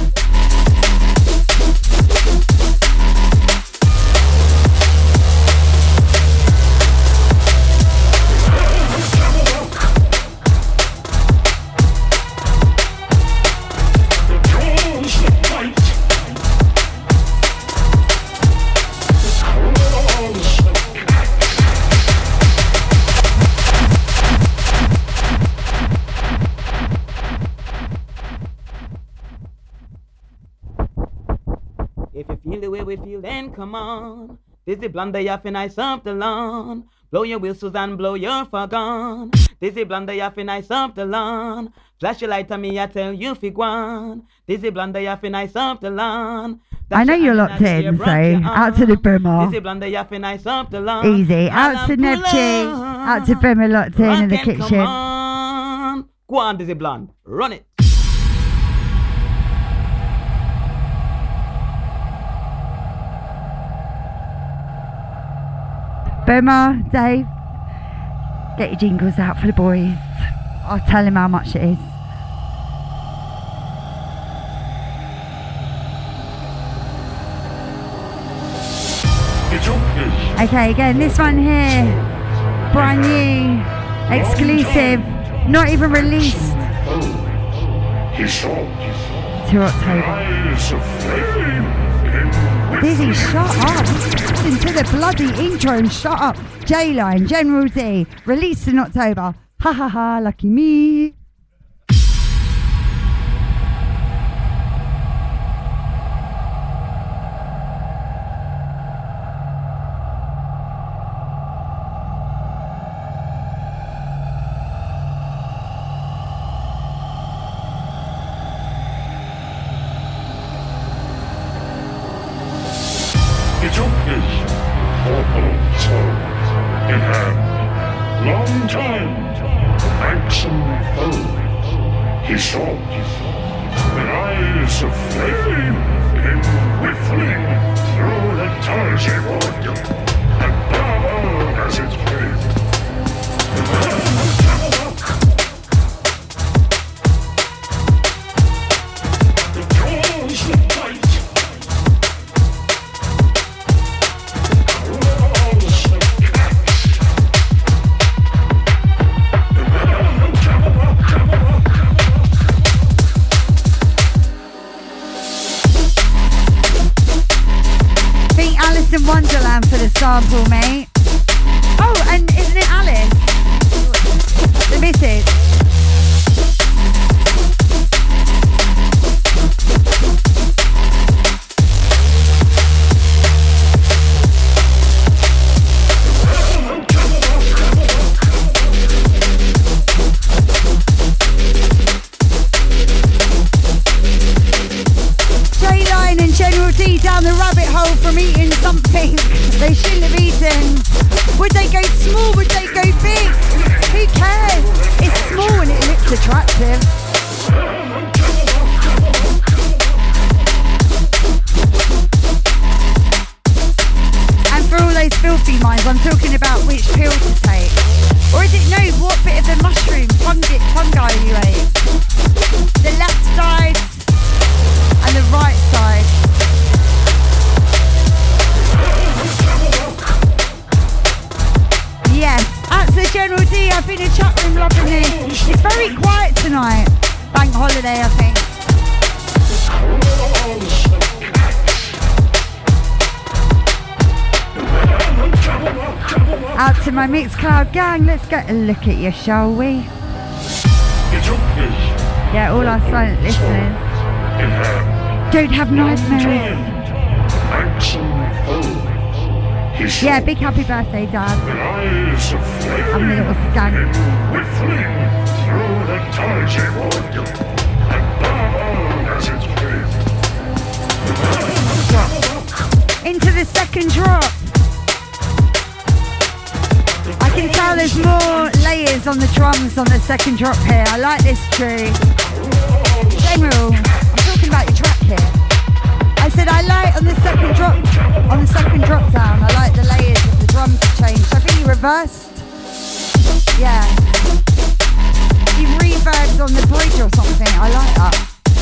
We feel then come on. This is blunder you fi nice up the lawn. Blow your whistles and blow your fog on. This is blunder you fi nice up the lawn. Flash your light on me, I tell you fi gwan. This is blunder you fi nice up the lawn. I know you're locked in, so out to the Boomer. This is blunder you fi nice up the lawn. Easy, out to Neptune, out to Boomer locked in the kitchen. Come on. Go on, Dizzy Blonde, run it. Boomer, Dave, get your jingles out for the boys. I'll tell him how much it is. Okay, again, this one here, brand new, exclusive, not even released to October. Dizzy, shut up. Listen to the bloody intro and shut up. J-Line, General D, released in October. Ha ha ha, lucky me. Wonderland for the sample, mate. Oh, and isn't it Alice? The missus. J-Line and General D down the rabbit hole from eating something they shouldn't have eaten. Would they go small? Would they go big? Who cares? It's small and it looks attractive. And for all those filthy minds, I'm talking about which pill to take. Or is it no, what bit of the mushroom fungi you ate? The left side and the right side. Yes, that's the General D. I've been in chat room loving this. It's very quiet tonight. Bank holiday, I think. Out to my Mixcloud gang, let's get a look at you, shall we? Yeah, all our silent listeners. Don't have nightmares. Yeah, big happy birthday, Dad. I'm a little skank. Into the second drop. I can tell there's more layers on the drums on the second drop here. I like this tree. General, I'm talking about your track here. I said I like on the second drop down. I like the layers of the drums have changed. I think you reversed. Yeah. You reverbed on the bridge or something. I like that.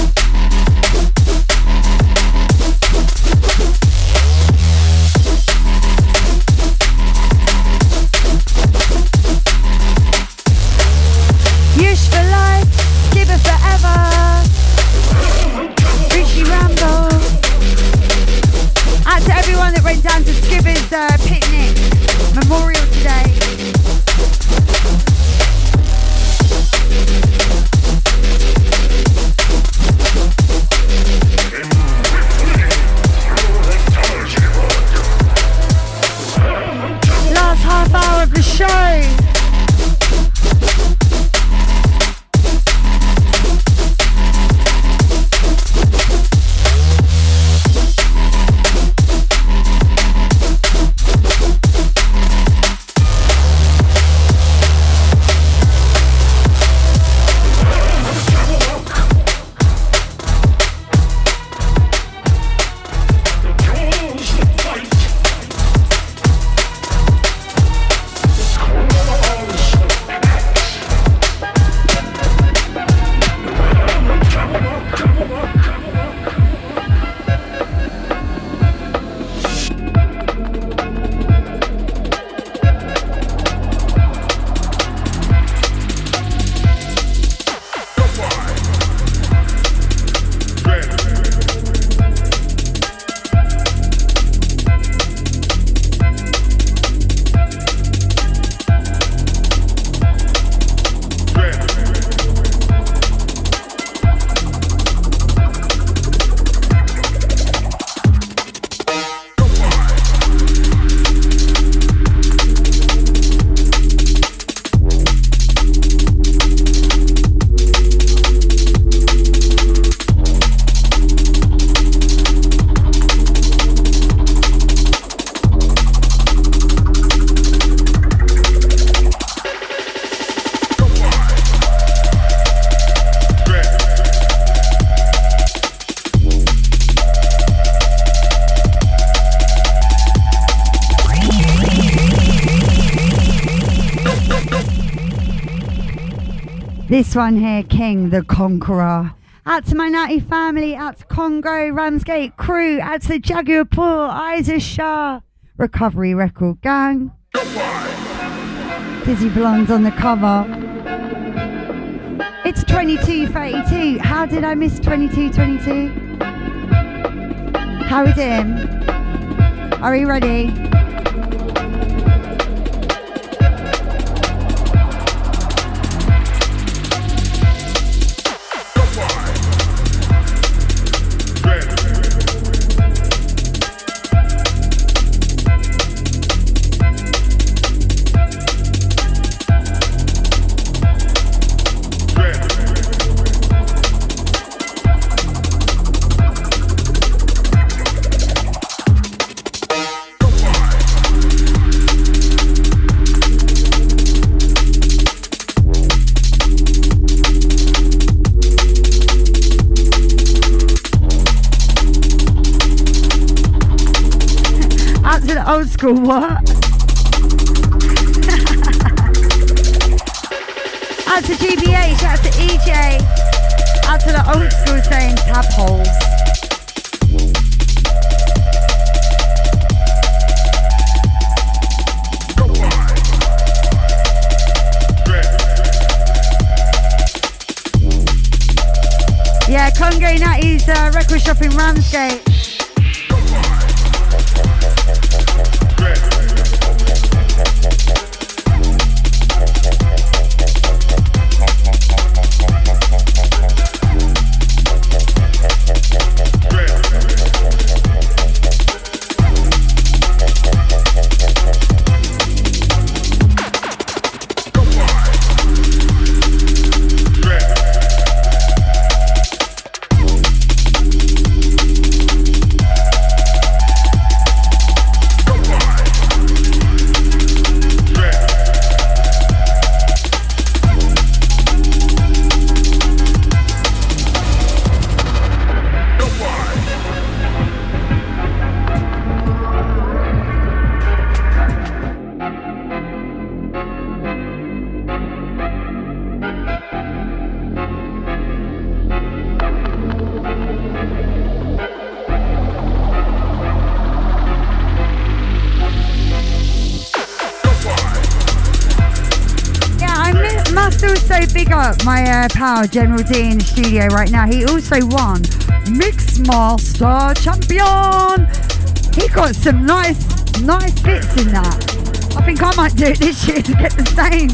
Yush for life, Skibber forever. Richie Rambo. Out to everyone that went down to Skibber's picnic memorial today. Last half hour of the show. This one here, King the Conqueror. Out to my Natty family, out to Congo, Ramsgate crew, out to the Jaguar Poor, Isa Shah, Recovery Record Gang. Dizzy Blonde on the cover. It's 22:32. How did I miss 22:22? How we doing? Are we ready? Old school, what? Out to GBH, out to EJ, out to the old school saying tab holes. Yeah, Congo Natty's record shop in Ramsgate. big up my pal General D in the studio right now. He also won Mixmaster Champion. He got some nice bits in that. I think I might do it this year to get the same.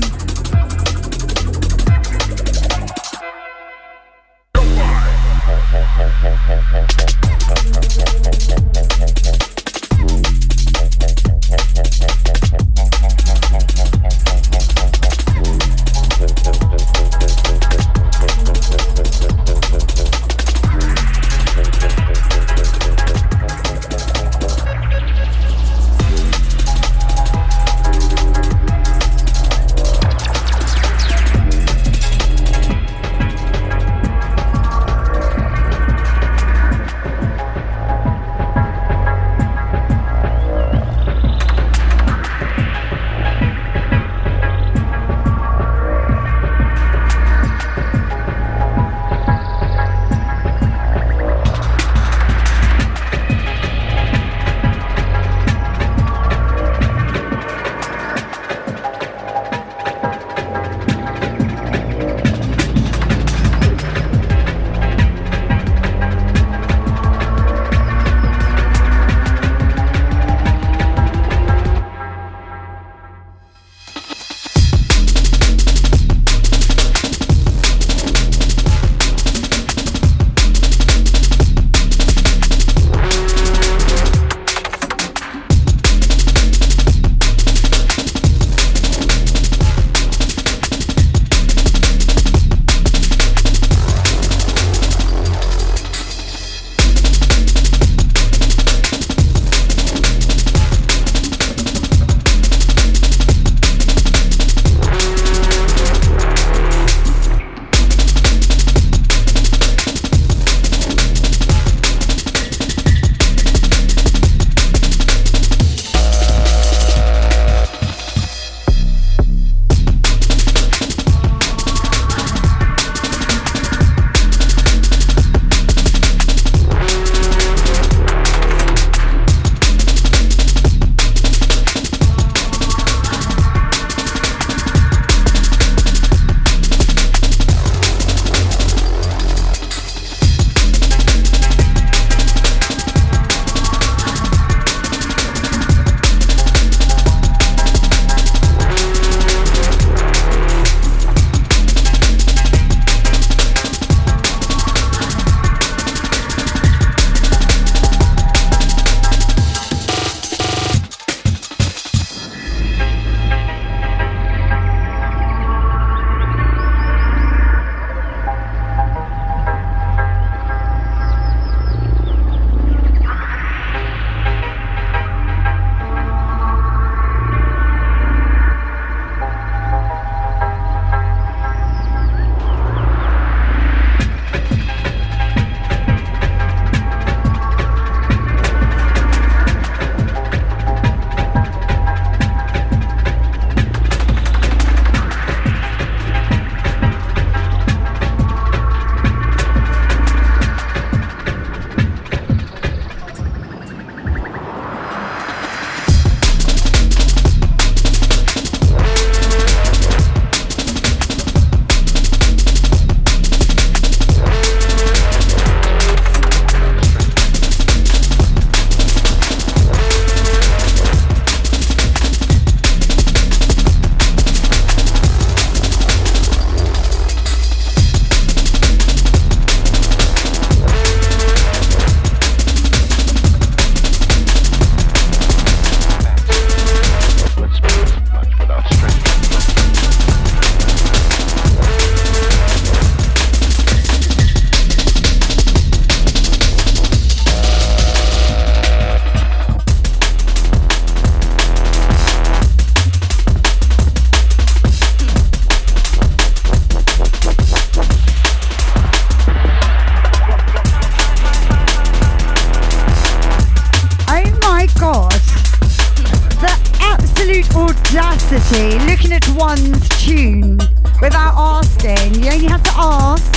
audacity looking at one's tune without asking. You only have to ask.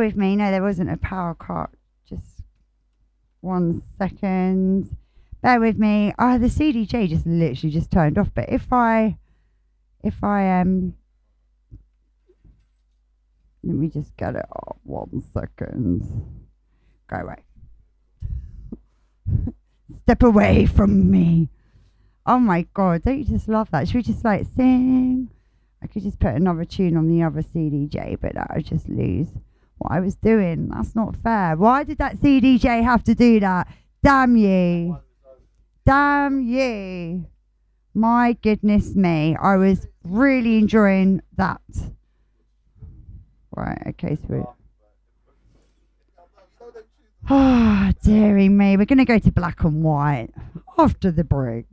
with me. No, there wasn't a power cut. Just 1 second. Bear with me. The CDJ just literally just turned off. But if I let me just get it off. 1 second. Go away. Step away from me. Oh my God, don't you just love that? Should we just like sing? I could just put another tune on the other CDJ, but that would just lose what I was doing. That's not fair. Why did that CDJ have to do that? Damn you. Damn you. My goodness me. I was really enjoying that. Right, okay, sweet. Oh, dearie me. We're going to go to black and white after the break.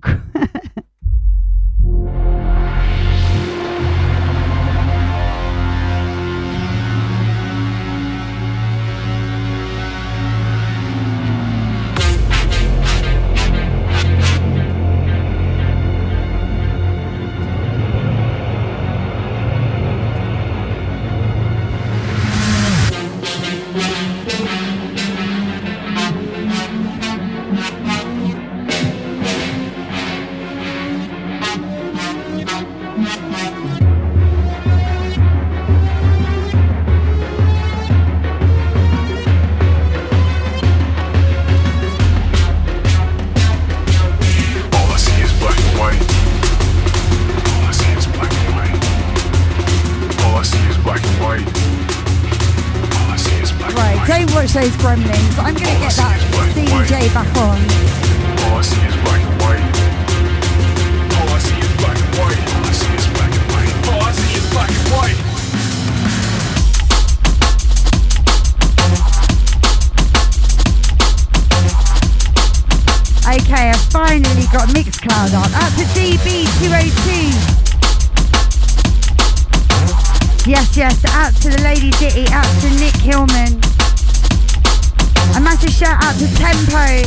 Those gremlins. I'm going to get that CJ back on. All I see is black and white. All I see is black and white. All I see is black and white. All I see is black and white. Okay, I've finally got Mixcloud on. Out to DB202. Yes, out to the Lady Ditty, out to Nick Hillman. A massive shout out to Tempo.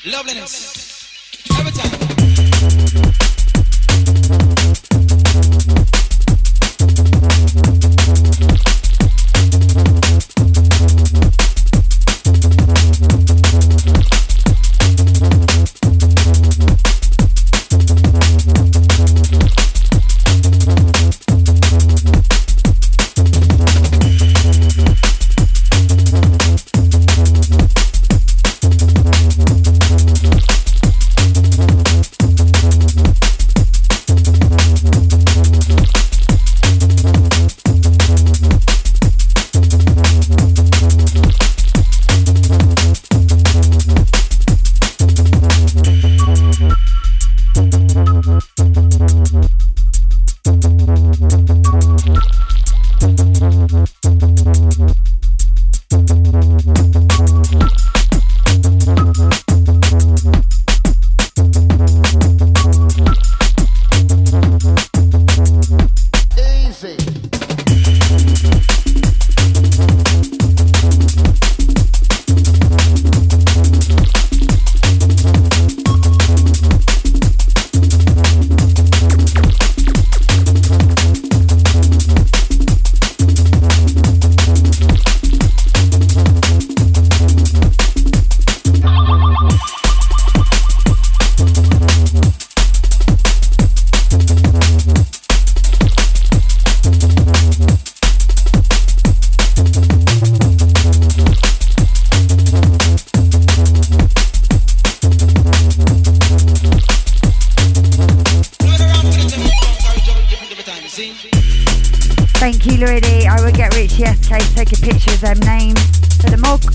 Loveliness. Every time. Thank you, Luigi. I will get Richie SK to take a picture of them names for the mug.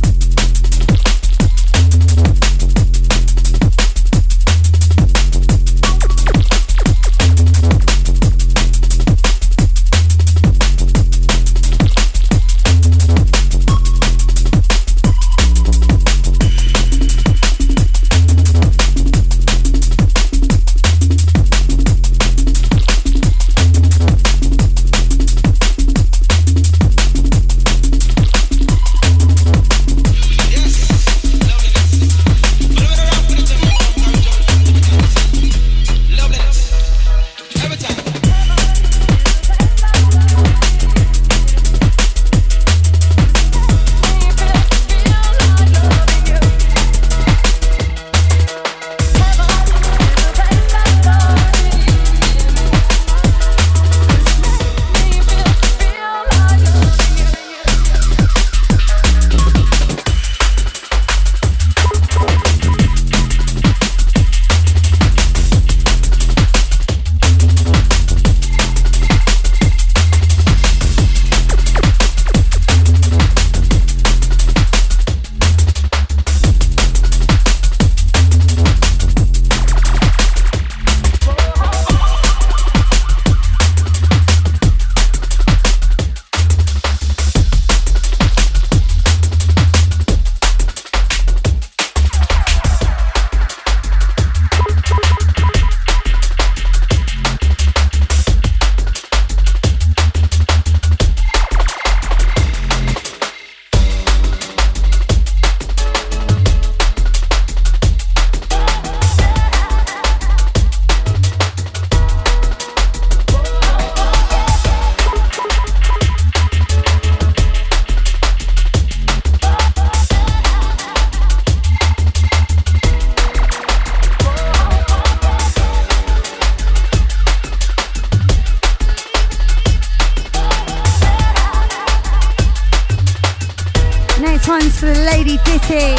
For the Lady Ditty.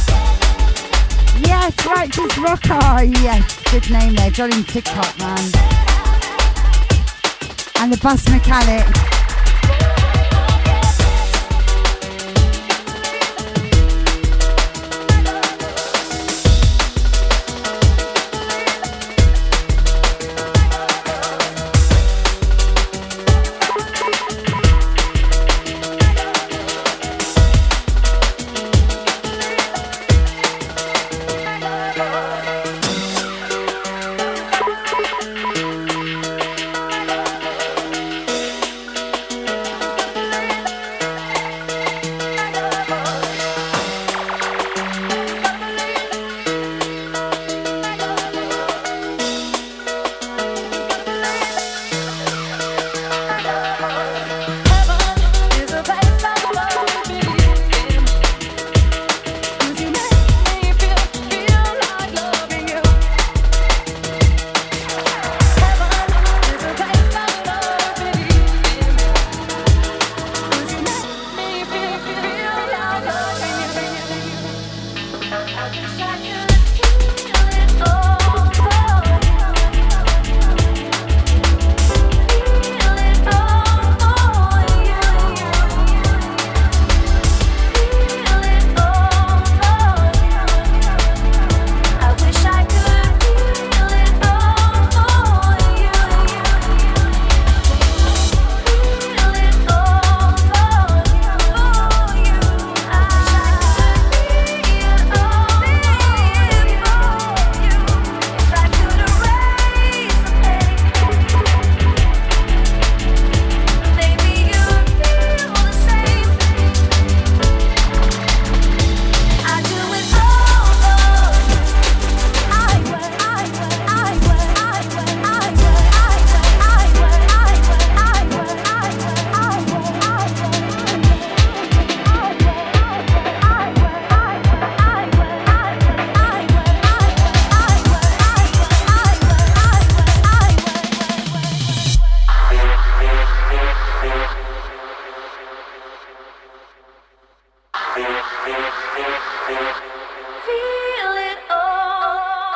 Yes, Righteous Rocker. Yes, good name there. Got him TikTok, man. And the Bus Mechanic. Feel it all.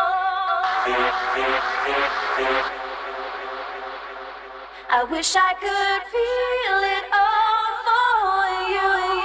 I wish I could feel it all for you.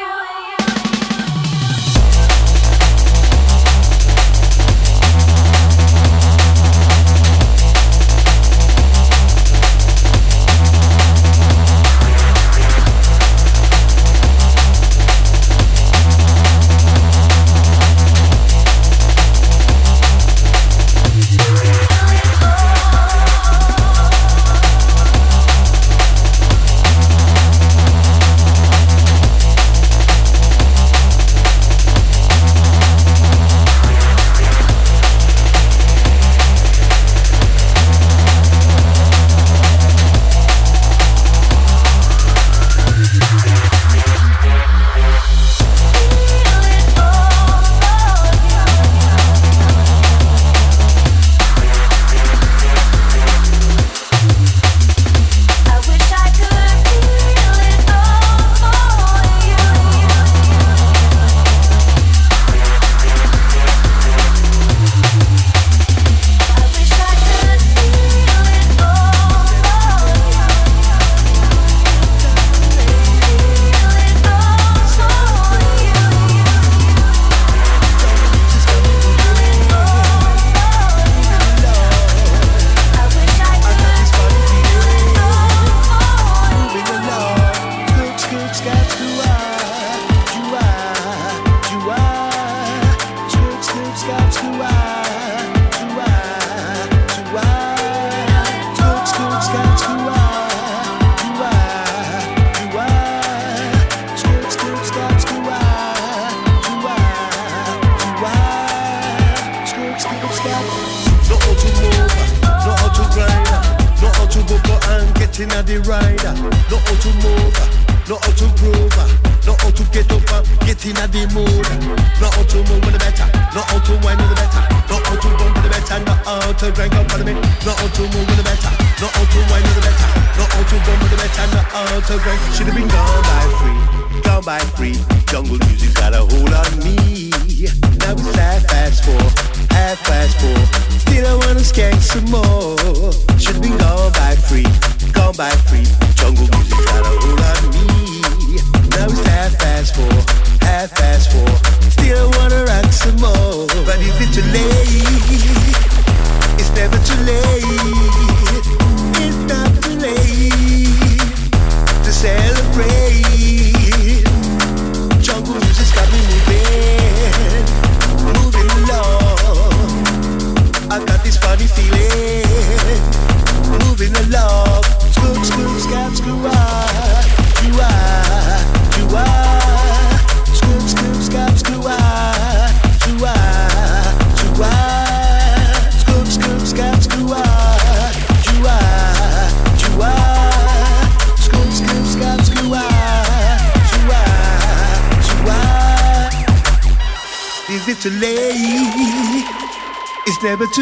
Never too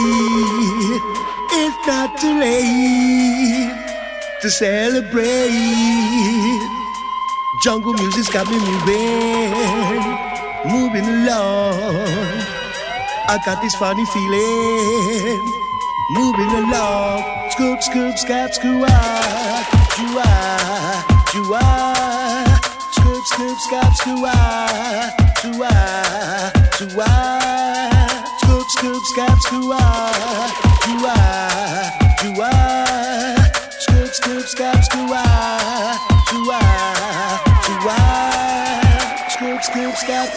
late, it's not too late to celebrate. Jungle music's got me moving along. I got this funny feeling, moving along. Scoop, scoop, scap, scoop-ah, choo-ah, choo-ah. Scoop, scoop, scap, scoop-ah, choo-ah, choo-ah. Scoop, scap, scoop-ah, choo-ah, choo-ah. Scoop, scoop, scap, scoop-ah, choo-ah, choo-ah. Scoop, scoop, scap.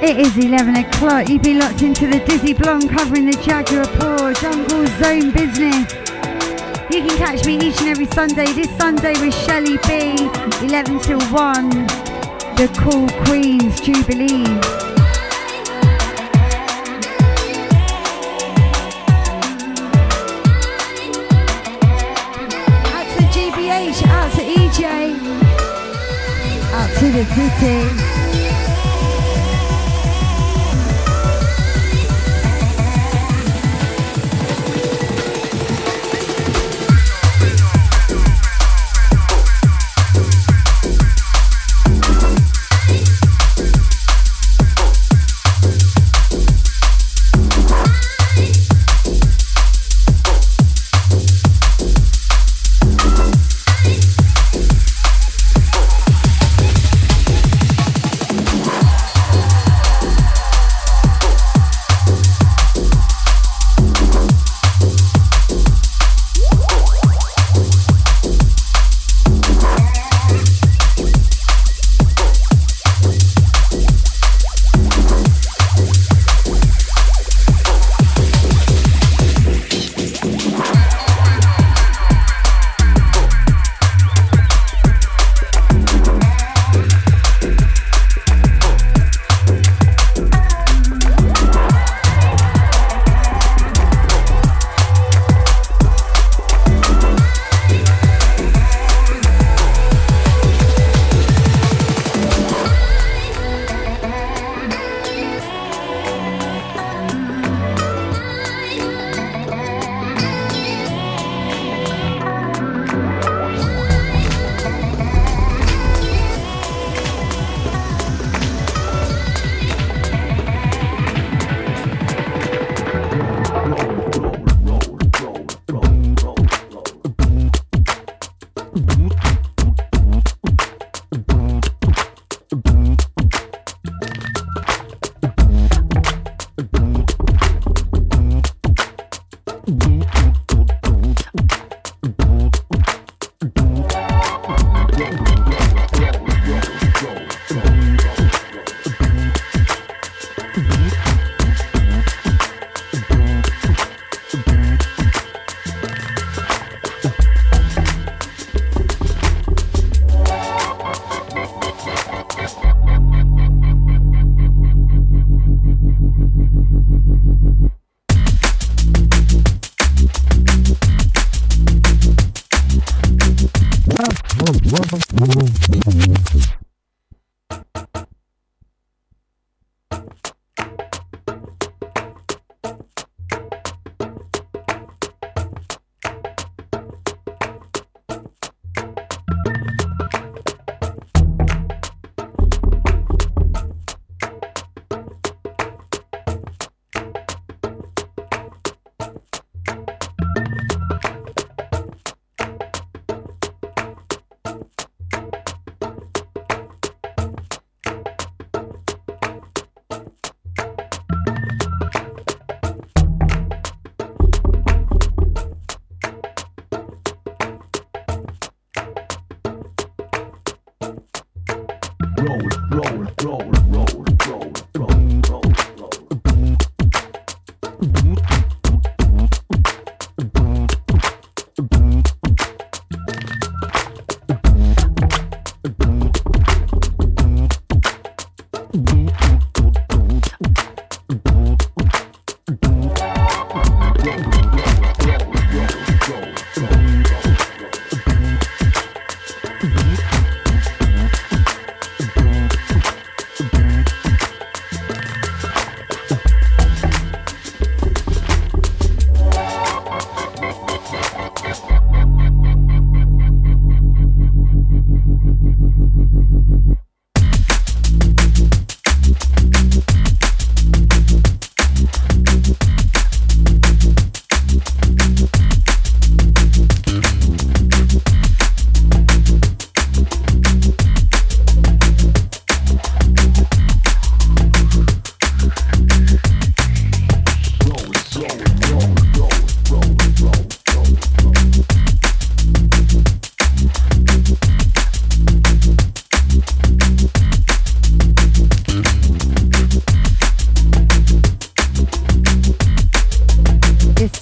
It is 11 o'clock. You be locked into the Dizzy Blonde covering the Jaguar Paw Jungle Zone business. You can catch me each and every Sunday. This Sunday with Shelly B, 11 till 1. The Cool Queens Jubilee. Out to GBH, out to EJ, out to the Dizzy.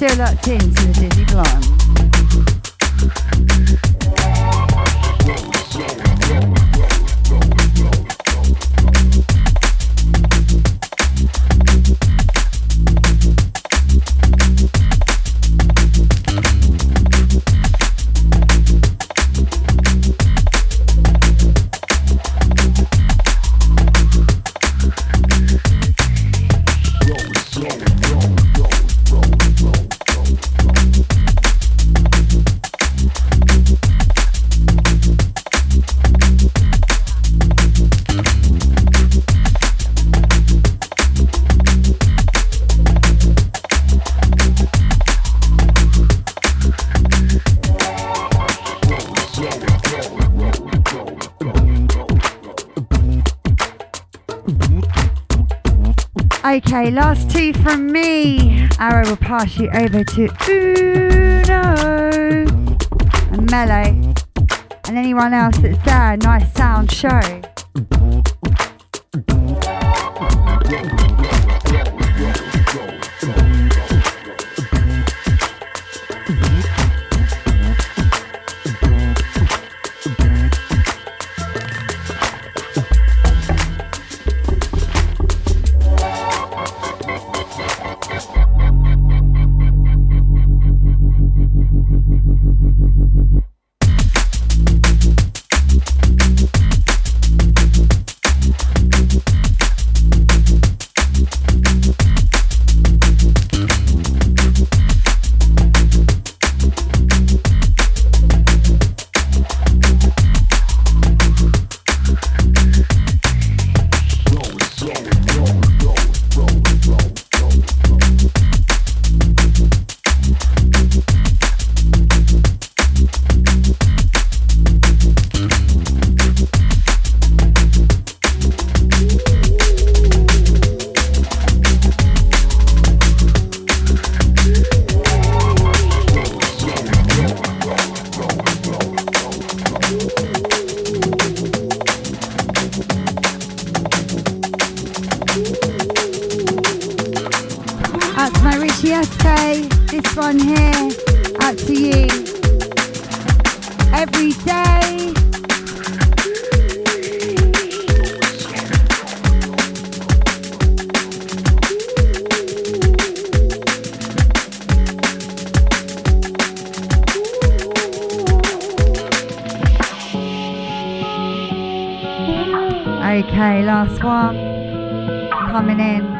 still locked into the Dizzy Blonde. Okay, last two from me. Arrow will pass you over to Uno and Mellow and anyone else that's there. Nice sound show. This one here, out to you. Every day. Okay, last one. Coming in.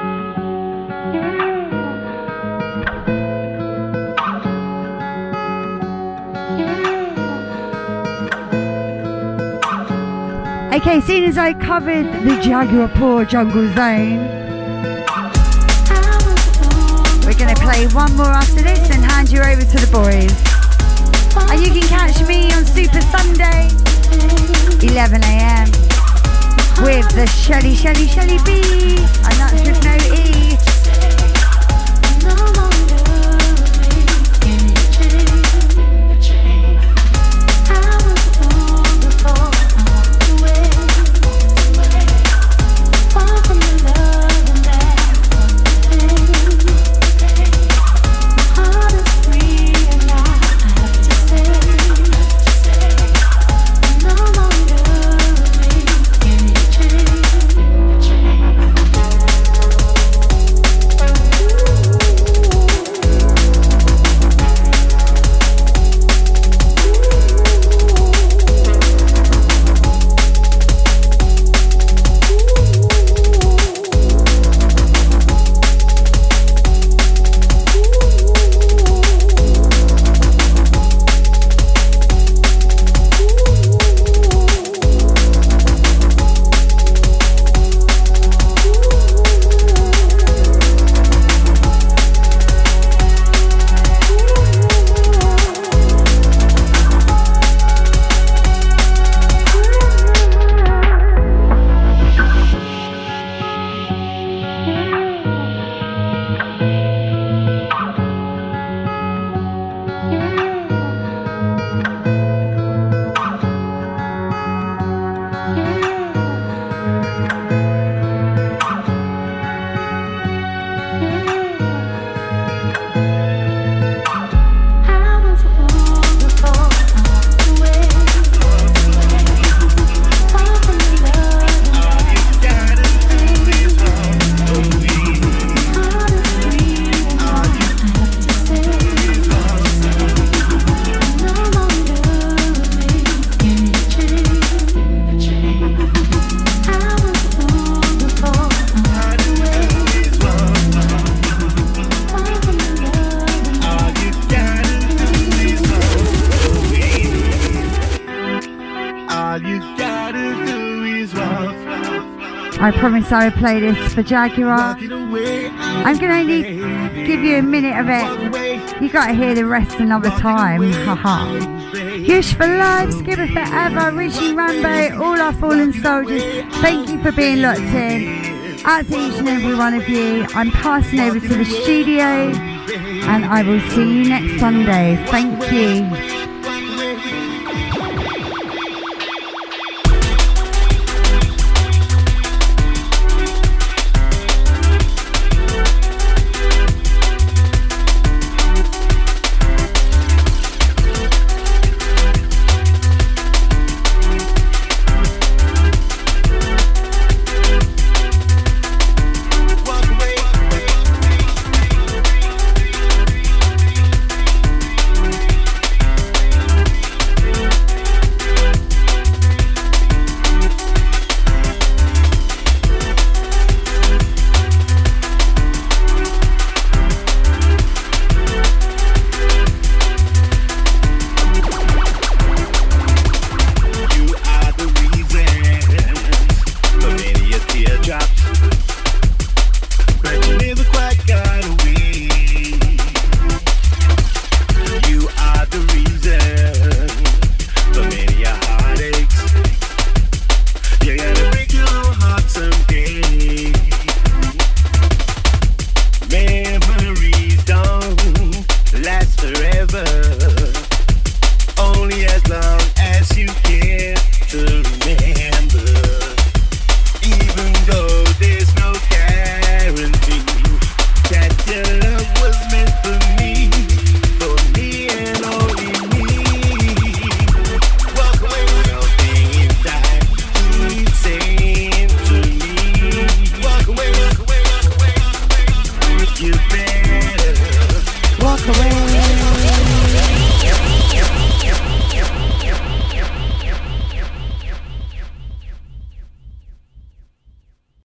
Okay, seeing as I covered the Jaguar Paw Jungle Zone, we're going to play one more after this and hand you over to the boys. And you can catch me on Super Sunday, 11 AM, with the Shelly B, and that's with no E. I promised I would play this for Jaguar. I'm going to only give you a minute of it. You got to hear the rest another time. Haha. Yush for life, Skipper forever, Richie Rambo, all our fallen soldiers. Thank you for being locked in. Out to each and every one of you. I'm passing over to the studio and I will see you next Sunday. Thank you.